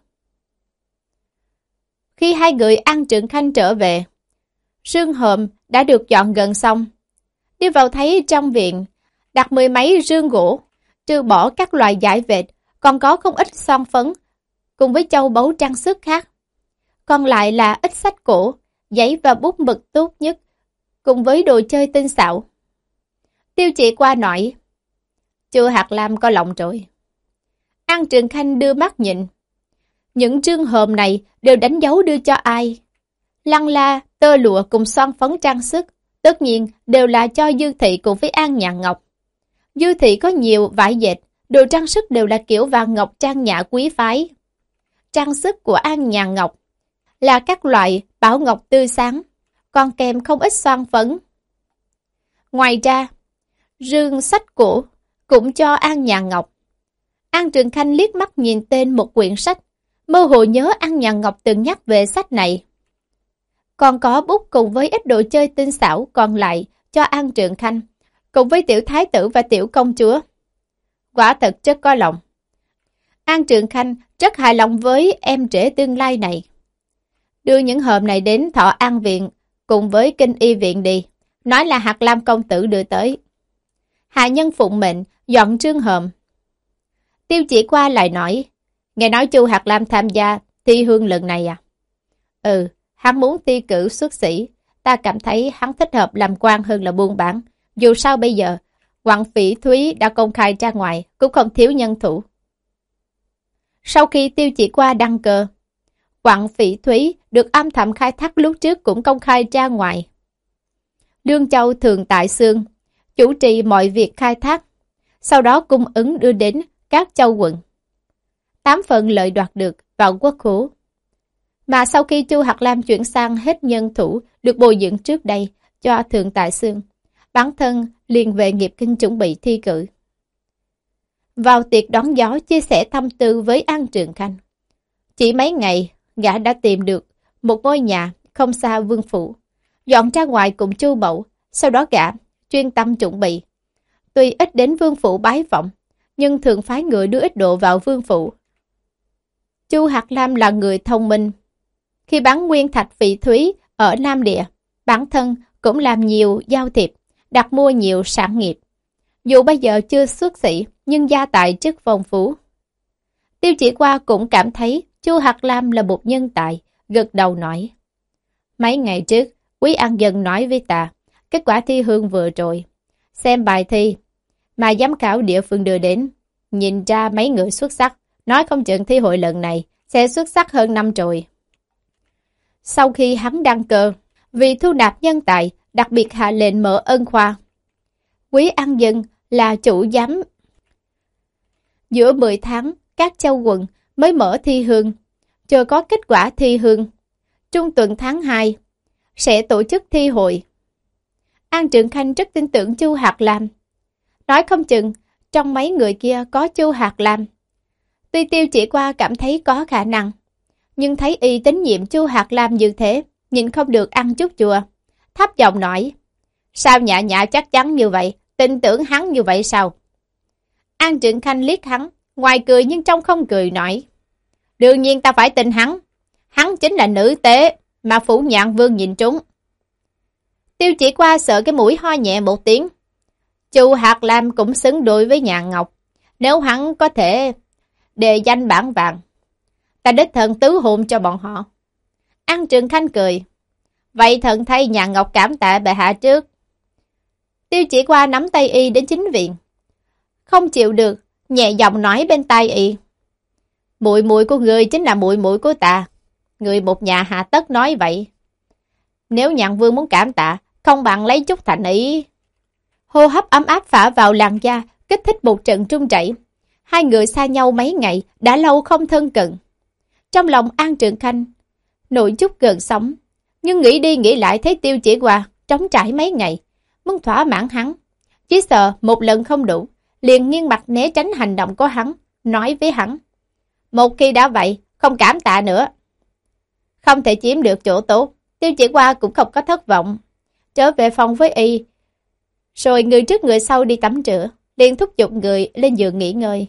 Khi hai người An Trường Khanh trở về, sương hòm đã được dọn gần xong. Đi vào thấy trong viện đặt mười mấy rương gỗ, trừ bỏ các loại giải vệt, còn có không ít son phấn, cùng với châu báu trang sức khác. Còn lại là ít sách cổ, giấy và bút mực tốt nhất, cùng với đồ chơi tinh xảo. Tiêu Chỉ Qua nói, Chu Hạt Lam có lòng rồi. An Trường Khanh đưa mắt nhìn. Những trương hòm này đều đánh dấu đưa cho ai. Lăng la, tơ lụa cùng son phấn trang sức, tất nhiên đều là cho Dư Thị cùng với An Nhạn Ngọc. Dư Thị có nhiều vải dệt, đồ trang sức đều là kiểu vàng ngọc trang nhã quý phái. Trang sức của An Nhạn Ngọc là các loại bảo ngọc tươi sáng, còn kèm không ít son phấn. Ngoài ra, rương sách cổ cũng cho An Nhạn Ngọc. An Trường Khanh liếc mắt nhìn tên một quyển sách, mơ hồ nhớ An Nhạn Ngọc từng nhắc về sách này. Còn có bút cùng với ít đồ chơi tinh xảo còn lại cho An Trường Khanh, cùng với tiểu thái tử và tiểu công chúa. Quả thật rất có lòng. An Trường Khanh rất hài lòng với em rể tương lai này. Đưa những hòm này đến Thọ An Viện cùng với Kinh Y Viện đi, nói là Hạt Lam công tử đưa tới. Hạ nhân phụng mệnh dọn trương hòm. Tiêu Chỉ Qua lại nói, nghe nói Chu Hạt Lam tham gia thi hương lần này à? Ừ, hắn muốn thi cử xuất sĩ, ta cảm thấy hắn thích hợp làm quan hơn là buôn bán. Dù sao bây giờ, Quặng Phỉ Thúy đã công khai ra ngoài, cũng không thiếu nhân thủ. Sau khi Tiêu Chỉ Qua đăng cơ, Quặng Phỉ Thúy được âm thầm khai thác lúc trước cũng công khai ra ngoài. Lương Châu thường tại xương, chủ trì mọi việc khai thác, sau đó cung ứng đưa đến các châu quận. Tám phần lợi đoạt được vào quốc khố. Mà sau khi Chu Hạt Lam chuyển sang hết nhân thủ được bồi dưỡng trước đây cho Thượng Tại Xương, bản thân liền về nghiệp kinh chuẩn bị thi cử. Vào tiệc đón gió chia sẻ tâm tư với An Trường Khanh. Chỉ mấy ngày, gã đã tìm được một ngôi nhà không xa vương phủ, dọn ra ngoài cùng Chu Mậu, sau đó gã chuyên tâm chuẩn bị. Tuy ít đến vương phủ bái vọng, nhưng thường phái người đưa ít đồ vào vương phủ. Chu Hạt Lam là người thông minh. Khi bán nguyên thạch phỉ thúy ở Nam Địa, bản thân cũng làm nhiều giao thiệp, đặt mua nhiều sản nghiệp. Dù bây giờ chưa xuất sĩ, nhưng gia tài rất phong phú. Tiêu Chỉ Qua cũng cảm thấy Chu Hạt Lam là một nhân tài, gật đầu nói. Mấy ngày trước, Quý An Dân nói với ta, kết quả thi hương vừa rồi. Xem bài thi mà giám khảo địa phương đưa đến, nhìn ra mấy người xuất sắc, nói không chừng thi hội lần này sẽ xuất sắc hơn năm rồi. Sau khi hắn đăng cơ, vì thu nạp nhân tài, đặc biệt hạ lệnh mở ân khoa. Quý An Dân là chủ giám. Giữa mười tháng, các châu quận mới mở thi hương, chờ có kết quả thi hương. Trung tuần tháng hai, sẽ tổ chức thi hội. An Trượng Khanh rất tin tưởng Chu Hạt Lam. Nói không chừng, trong mấy người kia có Chu Hạt Lam. Tuy Tiêu Chỉ Qua cảm thấy có khả năng, nhưng thấy y tín nhiệm Chu Hạt Lam như thế, nhìn không được ăn chút chùa. Thấp giọng nói, sao nhã nhã chắc chắn như vậy, tin tưởng hắn như vậy sao? An Trượng Khanh liếc hắn, ngoài cười nhưng trong không cười nói, đương nhiên ta phải tin hắn. Hắn chính là nữ tế mà Phủ Nhạn Vương nhìn trúng. Tiêu Chỉ Qua sợ cái mũi ho nhẹ một tiếng. Chu Hạt Lam cũng xứng đôi với Nhạn Ngọc. Nếu hắn có thể đề danh bản vàng, ta đích thần tứ hôn cho bọn họ. An Trượng Khanh cười. Vậy thần thay Nhạn Ngọc cảm tạ bệ hạ trước. Tiêu Chỉ Qua nắm tay y đến chính viện. Không chịu được, nhẹ giọng nói bên tai y. Muội muội của người chính là muội muội của ta. Người một nhà hạ tất nói vậy. Nếu Nhạn Vương muốn cảm tạ, không bằng lấy chút thành ý. Hô hấp ấm áp phả vào làn da, kích thích một trận rung rẩy. Hai người xa nhau mấy ngày, đã lâu không thân cận. Trong lòng An Trượng Khanh nổi chút gần sóng, nhưng nghĩ đi nghĩ lại thấy Tiêu Chỉ Qua trống trải mấy ngày, muốn thỏa mãn hắn. Chỉ sợ một lần không đủ, liền nghiêng mặt né tránh hành động của hắn, nói với hắn. Một khi đã vậy, không cảm tạ nữa. Không thể chiếm được chỗ tốt, Tiêu Chỉ Qua cũng không có thất vọng. Trở về phòng với y, rồi người trước người sau đi tắm rửa, liền thúc giục người lên giường nghỉ ngơi.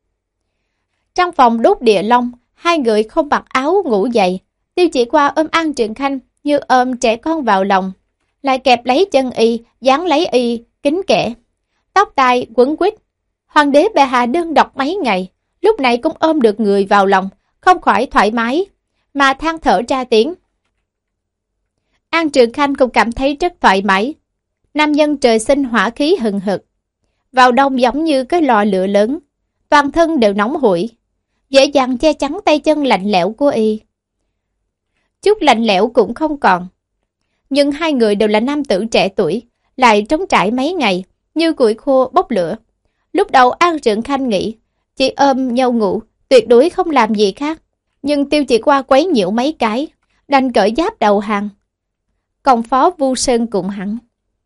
Trong phòng đốt địa long, hai người không mặc áo ngủ dậy. Tiêu Chỉ Qua ôm An Trượng Khanh như ôm trẻ con vào lòng, lại kẹp lấy chân y, dán lấy y, kính kẽ. Tóc tai quấn quýt. Hoàng đế bệ hạ đơn độc mấy ngày, lúc này cũng ôm được người vào lòng, không khỏi thoải mái, mà than thở ra tiếng. An Trượng Khanh cũng cảm thấy rất thoải mái. Nam nhân trời sinh hỏa khí hừng hực, vào đông giống như cái lò lửa lớn, toàn thân đều nóng hổi, dễ dàng che chắn tay chân lạnh lẽo của y. Chút lạnh lẽo cũng không còn. Nhưng hai người đều là nam tử trẻ tuổi, lại trống trải mấy ngày, như củi khô bốc lửa. Lúc đầu An Trượng Khanh nghĩ, chỉ ôm nhau ngủ, tuyệt đối không làm gì khác. Nhưng Tiêu Chỉ Qua quấy nhiễu mấy cái, đành cởi giáp đầu hàng. Còn phó Vu Sơn cùng hắn.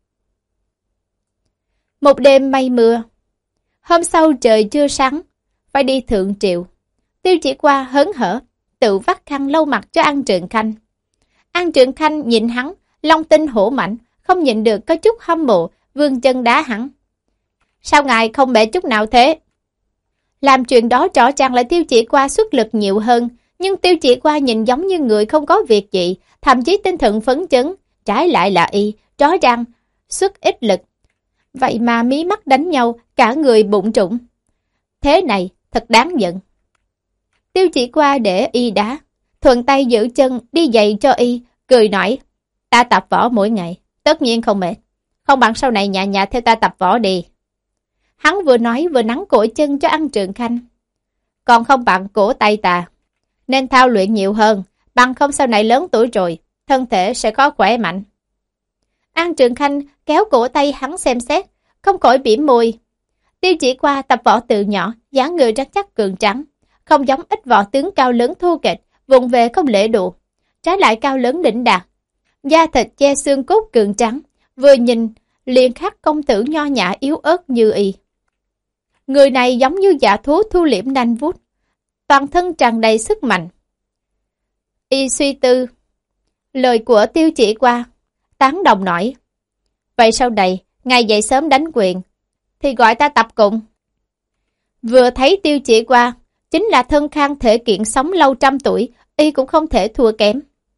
Một đêm mây mưa. Hôm sau trời chưa sáng, phải đi thượng triệu. Tiêu Chỉ Qua hớn hở, tự vắt khăn lau mặt cho An Trượng Khanh. An Trượng Khanh nhìn hắn, long tinh hổ mạnh, không nhịn được có chút hâm mộ, vươn chân đá hắn. Sao ngài không bẻ chút nào thế? Làm chuyện đó rõ ràng là Tiêu Chỉ Qua xuất lực nhiều hơn, nhưng Tiêu Chỉ Qua nhìn giống như người không có việc gì, thậm chí tinh thần phấn chấn, trái lại là y, rõ ràng xuất ít lực. Vậy mà mí mắt đánh nhau, cả người bụng trụng. Thế này, thật đáng giận. Tiêu Chỉ Qua để y đá, thuận tay giữ chân đi giày cho y, cười nói, ta tập võ mỗi ngày, tất nhiên không mệt, không bằng sau này nhà nhà theo ta tập võ đi. Hắn vừa nói vừa nắn cổ chân cho An Trượng Khanh. Còn không bằng cổ tay ta, nên thao luyện nhiều hơn, bằng không sau này lớn tuổi rồi, thân thể sẽ có khỏe mạnh. An Trượng Khanh kéo cổ tay hắn xem xét, không khỏi bỉm môi. Tiêu Chỉ Qua tập võ từ nhỏ, dáng người rắn chắc cường trắng, không giống ít võ tướng cao lớn thô kệch, vùng về không lễ độ, trái lại cao lớn đỉnh đạt, da thịt che xương cốt cường trắng, vừa nhìn liền khác công tử nho nhã yếu ớt như y. Người này giống như dã thú thu liễm nanh vuốt, toàn thân tràn đầy sức mạnh. Y suy tư lời của Tiêu Chỉ Qua, tán đồng nói, vậy sau này ngày dậy sớm đánh quyền thì gọi ta tập cùng. Vừa thấy Tiêu Chỉ Qua chính là thân khang thể kiện sống lâu trăm tuổi, y cũng không thể thua kém.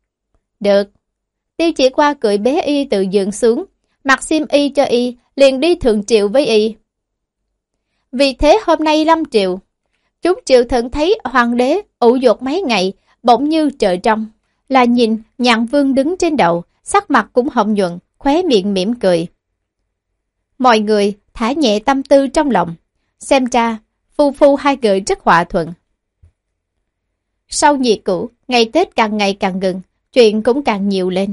Được. Tiêu Chỉ Qua cười bế y từ giường xuống, mặc xiêm y cho y, liền đi thượng triệu với y. Vì thế hôm nay lâm triệu, chúng triệu thận thấy hoàng đế ủ dột mấy ngày, bỗng như trời trong, là nhìn Nhạn Vương đứng trên đầu, sắc mặt cũng hồng nhuận, khóe miệng mỉm cười. Mọi người thả nhẹ tâm tư trong lòng, xem ra phu phu hai người rất hòa thuận. Sau nhiệt cũ, ngày Tết càng ngày càng gần, chuyện cũng càng nhiều lên.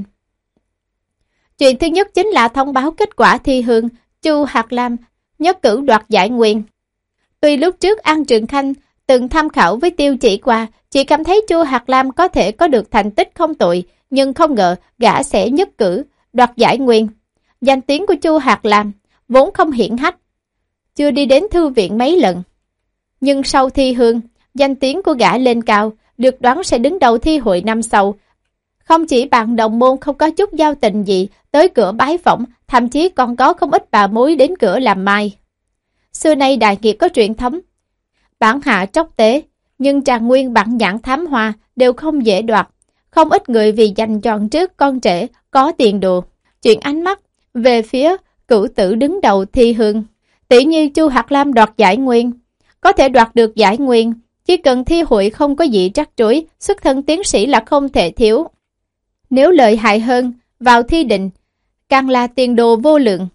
Chuyện thứ nhất chính là thông báo kết quả thi hương, Chu Hạt Lam nhất cử đoạt giải nguyên. Tuy lúc trước An Trường Khanh từng tham khảo với Tiêu Chỉ Qua, chỉ cảm thấy Chu Hạt Lam có thể có được thành tích không tồi, nhưng không ngờ gã sẽ nhất cử đoạt giải nguyên. Danh tiếng của Chu Hạt Lam vốn không hiển hách, chưa đi đến thư viện mấy lần. Nhưng sau thi hương, danh tiếng của gã lên cao, được đoán sẽ đứng đầu thi hội năm sau. Không chỉ bạn đồng môn không có chút giao tình gì, tới cửa bái phỏng, thậm chí còn có không ít bà mối đến cửa làm mai. Xưa nay đại nghiệp có truyền thống bản hạ tróc tế, nhưng tràng nguyên bản nhãn thám hoa đều không dễ đoạt. Không ít người vì giành chọn trước con trẻ có tiền đồ, chuyển ánh mắt về phía cửu tử đứng đầu thi hương. Tỷ như Chu Hạt Lam đoạt giải nguyên, có thể đoạt được giải nguyên, chỉ cần thi hội không có gì rắc rối, xuất thân tiến sĩ là không thể thiếu. Nếu lợi hại hơn, vào thi định, càng là tiền đồ vô lượng.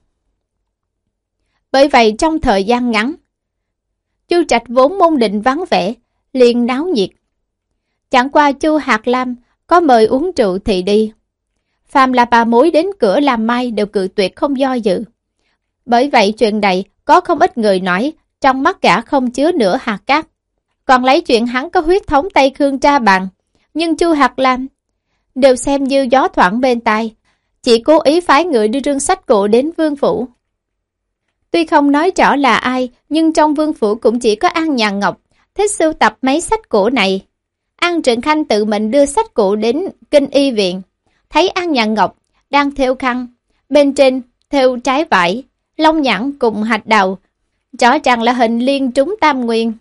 Bởi vậy trong thời gian ngắn, Chu Trạch vốn môn định vắng vẻ, liền náo nhiệt. Chẳng qua Chu Hạt Lam có mời uống rượu thì đi. Phàm là bà mối đến cửa làm mai đều cự tuyệt không do dự. Bởi vậy chuyện này có không ít người nói, trong mắt gã không chứa nửa hạt cát. Còn lấy chuyện hắn có huyết thống Tây Khương tra bàn, nhưng Chu Hạt Lam đều xem như gió thoảng bên tai, chỉ cố ý phái người đưa rương sách cổ đến vương phủ. Tuy không nói rõ là ai, nhưng trong vương phủ cũng chỉ có An Nhàn Ngọc thích sưu tập mấy sách cổ này. An Trịnh Khanh tự mình đưa sách cổ đến kinh y viện, thấy An Nhàn Ngọc đang thêu khăn, bên trên thêu trái vải, long nhãn cùng hạch đào, rõ ràng là hình liên trúng tam nguyên.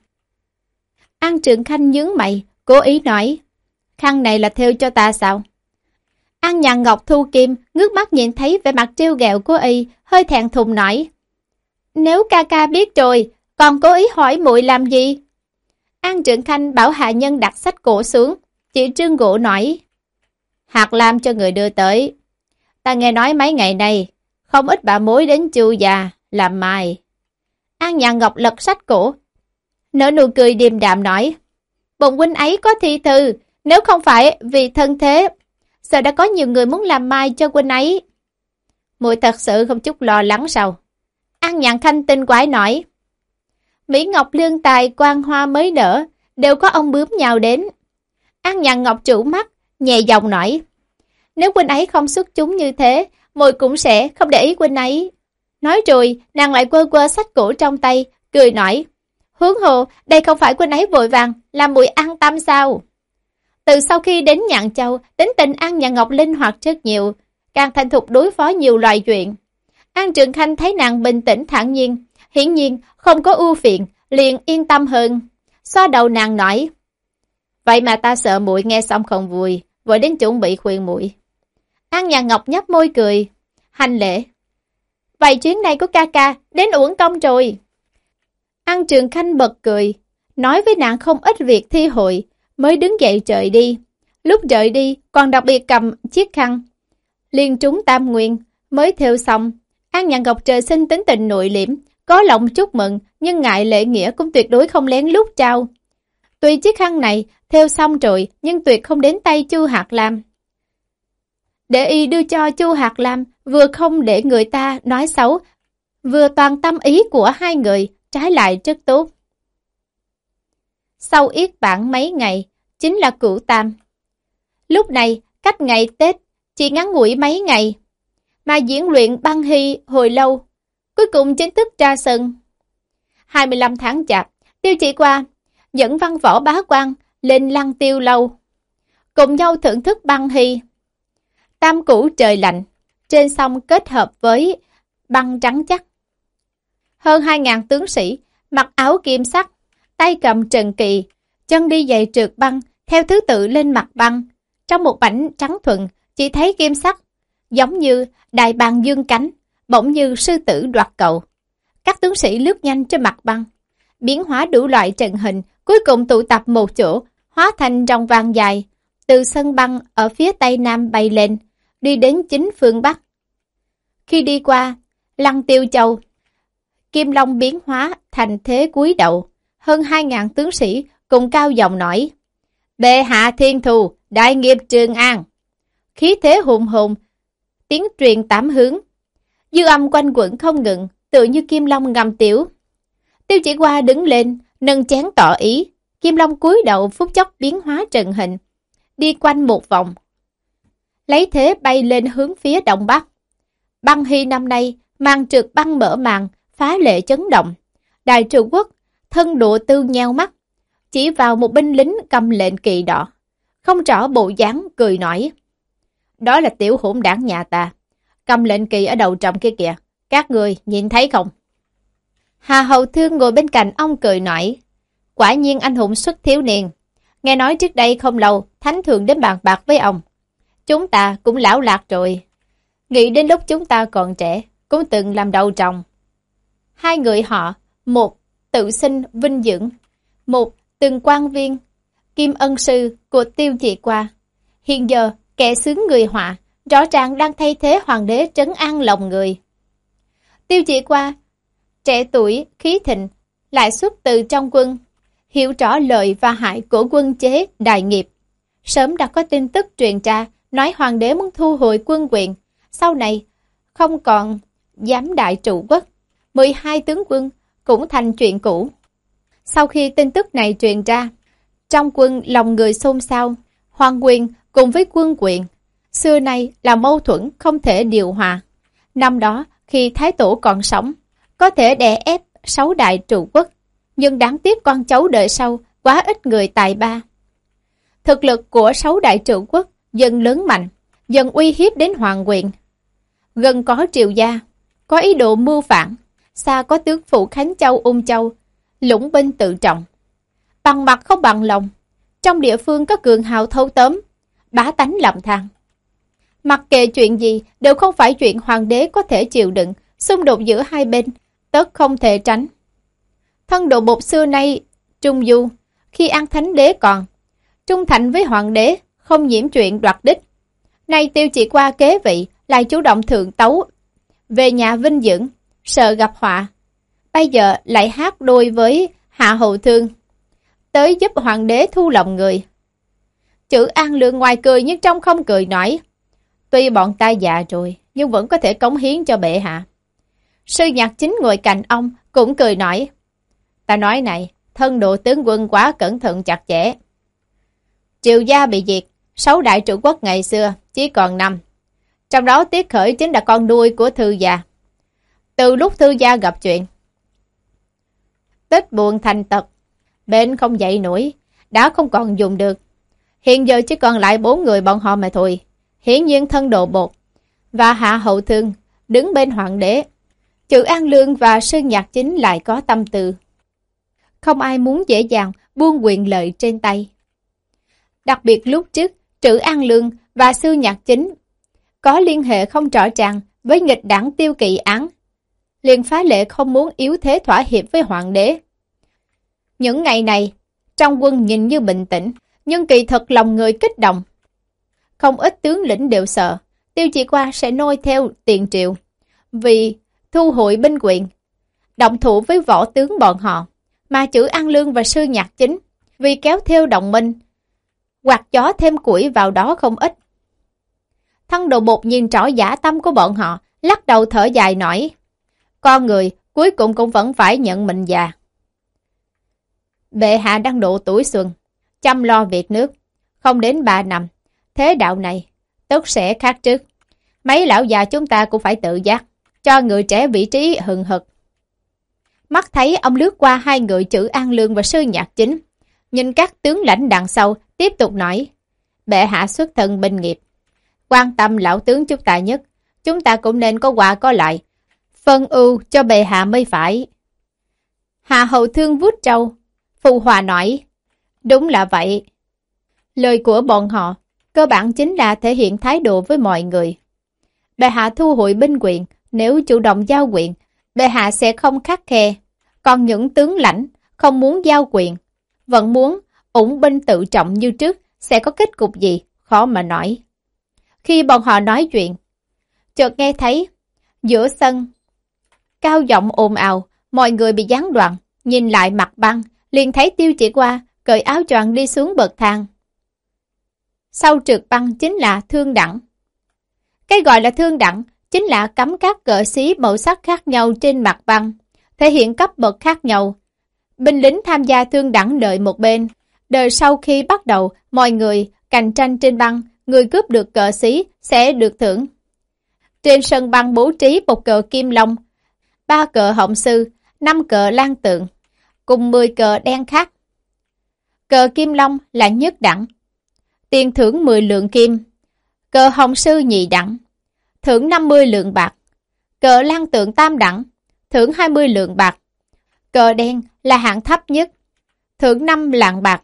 An Trịnh Khanh nhướng mày, cố ý nói, khăn này là thêu cho ta sao? An Nhàn Ngọc thu kim, ngước mắt nhìn thấy vẻ mặt trêu ghẹo của y, hơi thẹn thùng nói, nếu ca ca biết rồi, còn cố ý hỏi muội làm gì? An Trịnh Khanh bảo hạ nhân đặt sách cổ xuống, chỉ trương gỗ nói, Hạt Lam cho người đưa tới. Ta nghe nói mấy ngày nay, không ít bà mối đến Chu già, làm mai. An Nhàn Ngọc lật sách cổ, nở nụ cười điềm đạm nói, bụng huynh ấy có thi thư, nếu không phải vì thân thế, sợ đã có nhiều người muốn làm mai cho huynh ấy. Muội thật sự không chút lo lắng sao? An Nhàn Khanh tinh quái nói, Mỹ Ngọc lương tài quan hoa mới nở, đều có ông bướm nhào đến. An Nhàn Ngọc trụ mắt, nhẹ giọng nói, nếu huynh ấy không xuất chúng như thế, muội cũng sẽ không để ý huynh ấy. Nói rồi, nàng lại quơ quơ sách cổ trong tay, cười nói, huống hồ, đây không phải huynh ấy vội vàng, làm muội an tâm sao? Từ sau khi đến Nhạn Châu, tính tình An Nhàn Ngọc linh hoạt rất nhiều, càng thành thục đối phó nhiều loại chuyện. An Trường Khanh thấy nàng bình tĩnh thản nhiên, hiển nhiên không có ưu phiền, liền yên tâm hơn. Xoa đầu nàng nói, vậy mà ta sợ muội nghe xong không vui, vội đến chuẩn bị khuyên muội. An Nhàn Ngọc nhấp môi cười, hành lễ. Vậy chuyến này của ca ca đến uổng công rồi. An Trường Khanh bật cười, nói với nàng không ít việc thi hội, mới đứng dậy rời đi. Lúc rời đi còn đặc biệt cầm chiếc khăn liên trúng tam nguyên mới thêu xong. An Nhàn Ngọc trời sinh tính tình nội liễm, có lòng chúc mừng, nhưng ngại lễ nghĩa cũng tuyệt đối không lén lút trao. Tuy chiếc khăn này thêu xong rồi, nhưng tuyệt không đến tay Chu Hạt Lam. Để y đưa cho Chu Hạt Lam, vừa không để người ta nói xấu, vừa toàn tâm ý của hai người, trái lại rất tốt. Sau yết bản mấy ngày, chính là Cửu Tam. Lúc này, cách ngày Tết, chỉ ngắn ngủi mấy ngày, mà diễn luyện băng hy hồi lâu, cuối cùng chính thức ra sân. hai mươi lăm tháng chạp, Tiêu Chỉ Qua dẫn Văn Võ Bá Quan lên Lăng Tiêu lâu, cùng nhau thưởng thức băng hy. Tam củ trời lạnh, trên sông kết hợp với băng trắng chắc. Hơn hai ngàn tướng sĩ, mặc áo kim sắc, tay cầm trần kỳ, chân đi giày trượt băng, theo thứ tự lên mặt băng. Trong một mảnh trắng thuận, chỉ thấy kim sắc, giống như đại bàng dương cánh, bỗng như sư tử đoạt cầu. Các tướng sĩ lướt nhanh trên mặt băng, biến hóa đủ loại trận hình, cuối cùng tụ tập một chỗ, hóa thành ròng vàng dài, từ sân băng ở phía tây nam bay lên, đi đến chính phương bắc. Khi đi qua Lăng Tiêu Châu, Kim Long biến hóa thành thế cúi đầu, hơn hai ngàn tướng sĩ cùng cao giọng nói: Bệ hạ thiên thù, đại nghiệp Trường An. Khí thế hùng hùng, tiếng truyền tám hướng, dư âm quanh quẩn không ngừng, tựa như Kim Long ngầm tiểu. Tiêu Chỉ Hoa đứng lên, nâng chén tỏ ý. Kim Long cúi đầu phút chốc biến hóa trận hình, đi quanh một vòng, lấy thế bay lên hướng phía đông bắc. Băng Hy năm nay màn trượt băng mở màn, phá lệ chấn động. Đại Trụ Quốc thân độ tư nheo mắt, chỉ vào một binh lính cầm lệnh kỳ đỏ, không rõ bộ dáng, cười nói: Đó là tiểu hỗn đảng nhà ta, cầm lệnh kỳ ở đầu trồng kia kìa, các người nhìn thấy không? Hà Hầu Thương ngồi bên cạnh ông cười nói: Quả nhiên anh hùng xuất thiếu niên. Nghe nói trước đây không lâu, Thánh Thượng đến bàn bạc với ông. Chúng ta cũng lão lạc rồi. Nghĩ đến lúc chúng ta còn trẻ, cũng từng làm đầu trồng. Hai người họ, một tự sinh vinh dưỡng, một từng quan viên, kim ân sư của Tiêu Chỉ Hoa. Hiện giờ, kẻ xướng người họa, rõ ràng đang thay thế hoàng đế trấn an lòng người. Tiêu Chỉ Hoa, trẻ tuổi, khí thịnh, lại xuất từ trong quân, hiểu rõ lợi và hại của quân chế đại nghiệp. Sớm đã có tin tức truyền ra, nói hoàng đế muốn thu hồi quân quyền, sau này không còn giám Đại Trụ Quốc, mười hai tướng quân cũng thành chuyện cũ. Sau khi tin tức này truyền ra, trong quân lòng người xôn xao, hoàng quyền cùng với quân quyền xưa nay là mâu thuẫn không thể điều hòa. Năm đó khi Thái Tổ còn sống, có thể đè ép sáu Đại Trụ Quốc, nhưng đáng tiếc con cháu đời sau quá ít người tài ba. Thực lực của sáu Đại Trụ Quốc dần lớn mạnh, dần uy hiếp đến hoàng quyền. Gần có Triều Gia có ý đồ mưu phản, xa có tướng phụ Khánh Châu, Ung Châu lũng binh tự trọng, bằng mặt không bằng lòng. Trong địa phương có cường hào thâu tóm, bá tánh lầm than. Mặc kệ chuyện gì đều không phải chuyện hoàng đế có thể chịu đựng, xung đột giữa hai bên tất không thể tránh. Thân độ bột xưa nay trung du, khi An Thánh Đế còn trung thành với hoàng đế, không nhiễm chuyện đoạt đích. Nay Tiêu Chỉ Hoa kế vị, lại chủ động thượng tấu về nhà vinh dưỡng, sợ gặp họa. Bây giờ lại hát đôi với Hạ Hầu Thương, tới giúp hoàng đế thu lòng người. Chữ An Lượng ngoài cười nhưng trong không cười nói: Tuy bọn ta già rồi, nhưng vẫn có thể cống hiến cho bệ hạ. Sư Nhạc Chính ngồi cạnh ông cũng cười nói: Ta nói này, thân độ tướng quân quá cẩn thận chặt chẽ. Triều Gia bị diệt, sáu Đại Trụ Quốc ngày xưa chỉ còn năm, trong đó Tiết Khởi chính là con nuôi của Thư Gia. Từ lúc Thư Gia gặp chuyện, tích buồn thành tật, bệnh không dậy nổi, đã không còn dùng được. Hiện giờ chỉ còn lại bốn người bọn họ mà thôi. Hiển nhiên thân độ bột và Hạ Hậu Thương đứng bên hoàng đế. Chữ An Lương và Sư Nhạc Chính lại có tâm tư. Không ai muốn dễ dàng buông quyền lợi trên tay. Đặc biệt lúc trước, Trữ An Lương và Sư Nhạc Chính có liên hệ không rõ ràng với nghịch đảng Tiêu Kỵ Án, liền phá lệ không muốn yếu thế thỏa hiệp với hoàng đế. Những ngày này, trong quân nhìn như bình tĩnh, nhưng kỳ thực lòng người kích động. Không ít tướng lĩnh đều sợ Tiêu Chỉ Hoa sẽ nôi theo tiền triệu, vì thu hồi binh quyền, động thủ với võ tướng bọn họ, mà Chữ An Lương và Sư Nhạc Chính vì kéo theo đồng minh, quạt gió thêm củi vào đó không ít. Thân độ bột nhìn rõ dã tâm của bọn họ, lắc đầu thở dài nói: Con người cuối cùng cũng vẫn phải nhận mình già. Bệ hạ đang độ tuổi xuân, chăm lo việc nước, không đến ba năm, thế đạo này tất sẽ khác trước. Mấy lão già chúng ta cũng phải tự giác, cho người trẻ vị trí hừng hực. Mắt thấy ông lướt qua hai người Chữ An Lương và Sư Nhạc Chính, nhìn các tướng lãnh đằng sau, tiếp tục nói: Bệ hạ xuất thân binh nghiệp, quan tâm lão tướng chúng ta nhất, chúng ta cũng nên có qua có lại, phân ưu cho bệ hạ mới phải. Hạ Hầu Thương vuốt trâu, phù hòa nói: Đúng là vậy. Lời của bọn họ cơ bản chính là thể hiện thái độ với mọi người. Bệ hạ thu hồi binh quyền, nếu chủ động giao quyền, bệ hạ sẽ không khắt khe. Còn những tướng lãnh không muốn giao quyền, vẫn muốn ủng binh tự trọng như trước, sẽ có kết cục gì, khó mà nói. Khi bọn họ nói chuyện, chợt nghe thấy giữa sân cao giọng ồn ào, mọi người bị gián đoạn, nhìn lại mặt băng, liền thấy Tiêu Chỉ Qua cởi áo choàng đi xuống bậc thang. Sau trượt băng chính là thương đẳng. Cái gọi là thương đẳng chính là cắm các cờ xí màu sắc khác nhau trên mặt băng, thể hiện cấp bậc khác nhau. Binh lính tham gia thương đẳng đợi một bên, đợi sau khi bắt đầu mọi người cạnh tranh trên băng, người cướp được cờ xí sẽ được thưởng. Trên sân băng bố trí một cờ kim long, ba cờ họng sư, năm cờ lan tượng, cùng mười cờ đen khác. Cờ kim long là nhất đẳng, tiền thưởng mười lượng kim. Cờ hồng sư nhị đẳng, thưởng năm mươi lượng bạc. Cờ lan tượng tam đẳng, thưởng hai mươi lượng bạc. Cờ đen là hạng thấp nhất, thưởng năm lạng bạc.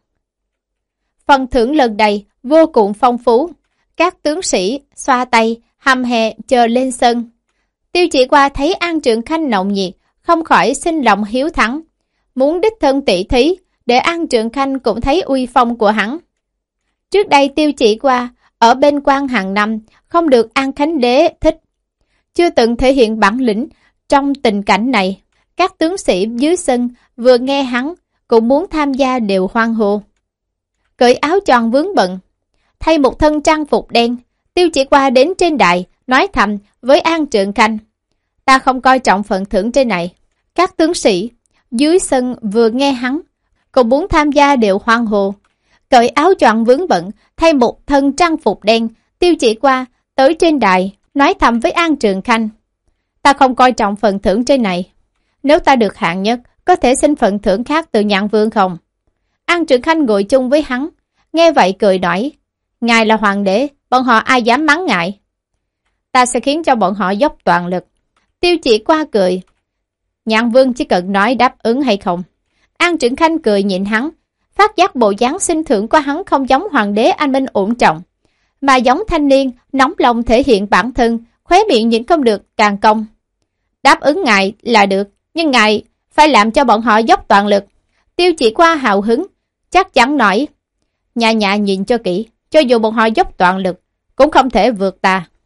Phần thưởng lần này vô cùng phong phú. Các tướng sĩ xoa tay, hầm hè chờ lên sân. Tiêu Chỉ Qua thấy An Trượng Khanh nồng nhiệt, không khỏi sinh lòng hiếu thắng, muốn đích thân tỷ thí để An Trượng Khanh cũng thấy uy phong của hắn. Trước đây Tiêu Chỉ Qua ở bên quan hàng năm không được An Khánh Đế thích, chưa từng thể hiện bản lĩnh. Trong tình cảnh này, các tướng sĩ dưới sân vừa nghe hắn cũng muốn tham gia đều hoan hô. Cởi áo choàng vướng bận, thay một thân trang phục đen, Tiêu Chỉ Qua đến trên đài nói thầm với An Trượng Khanh: ta không coi trọng phần thưởng trên này. Các tướng sĩ dưới sân vừa nghe hắn cũng muốn tham gia đều hoan hô. Cởi áo choàng vướng bận, thay một thân trang phục đen, Tiêu Chỉ Qua tới trên đài nói thầm với An Trượng Khanh: ta không coi trọng phần thưởng trên này. Nếu ta được hạng nhất, có thể xin phần thưởng khác từ Nhạn Vương không? An Trượng Khanh ngồi chung với hắn, nghe vậy cười nói: ngài là hoàng đế, bọn họ ai dám mắng ngài? Ta sẽ khiến cho bọn họ dốc toàn lực. Tiêu Chỉ Qua cười: Nhạn Vương chỉ cần nói đáp ứng hay không. An Trượng Khanh cười nhịn hắn, phát giác bộ dáng xin thưởng của hắn không giống hoàng đế anh minh ổn trọng, mà giống thanh niên nóng lòng thể hiện bản thân, khóe miệng nhịn không được càng cong. Đáp ứng ngài là được, nhưng ngài phải làm cho bọn họ dốc toàn lực. Tiêu Chỉ Qua hào hứng, chắc chắn nói: nhà nhà nhìn cho kỹ, cho dù bọn họ dốc toàn lực cũng không thể vượt ta.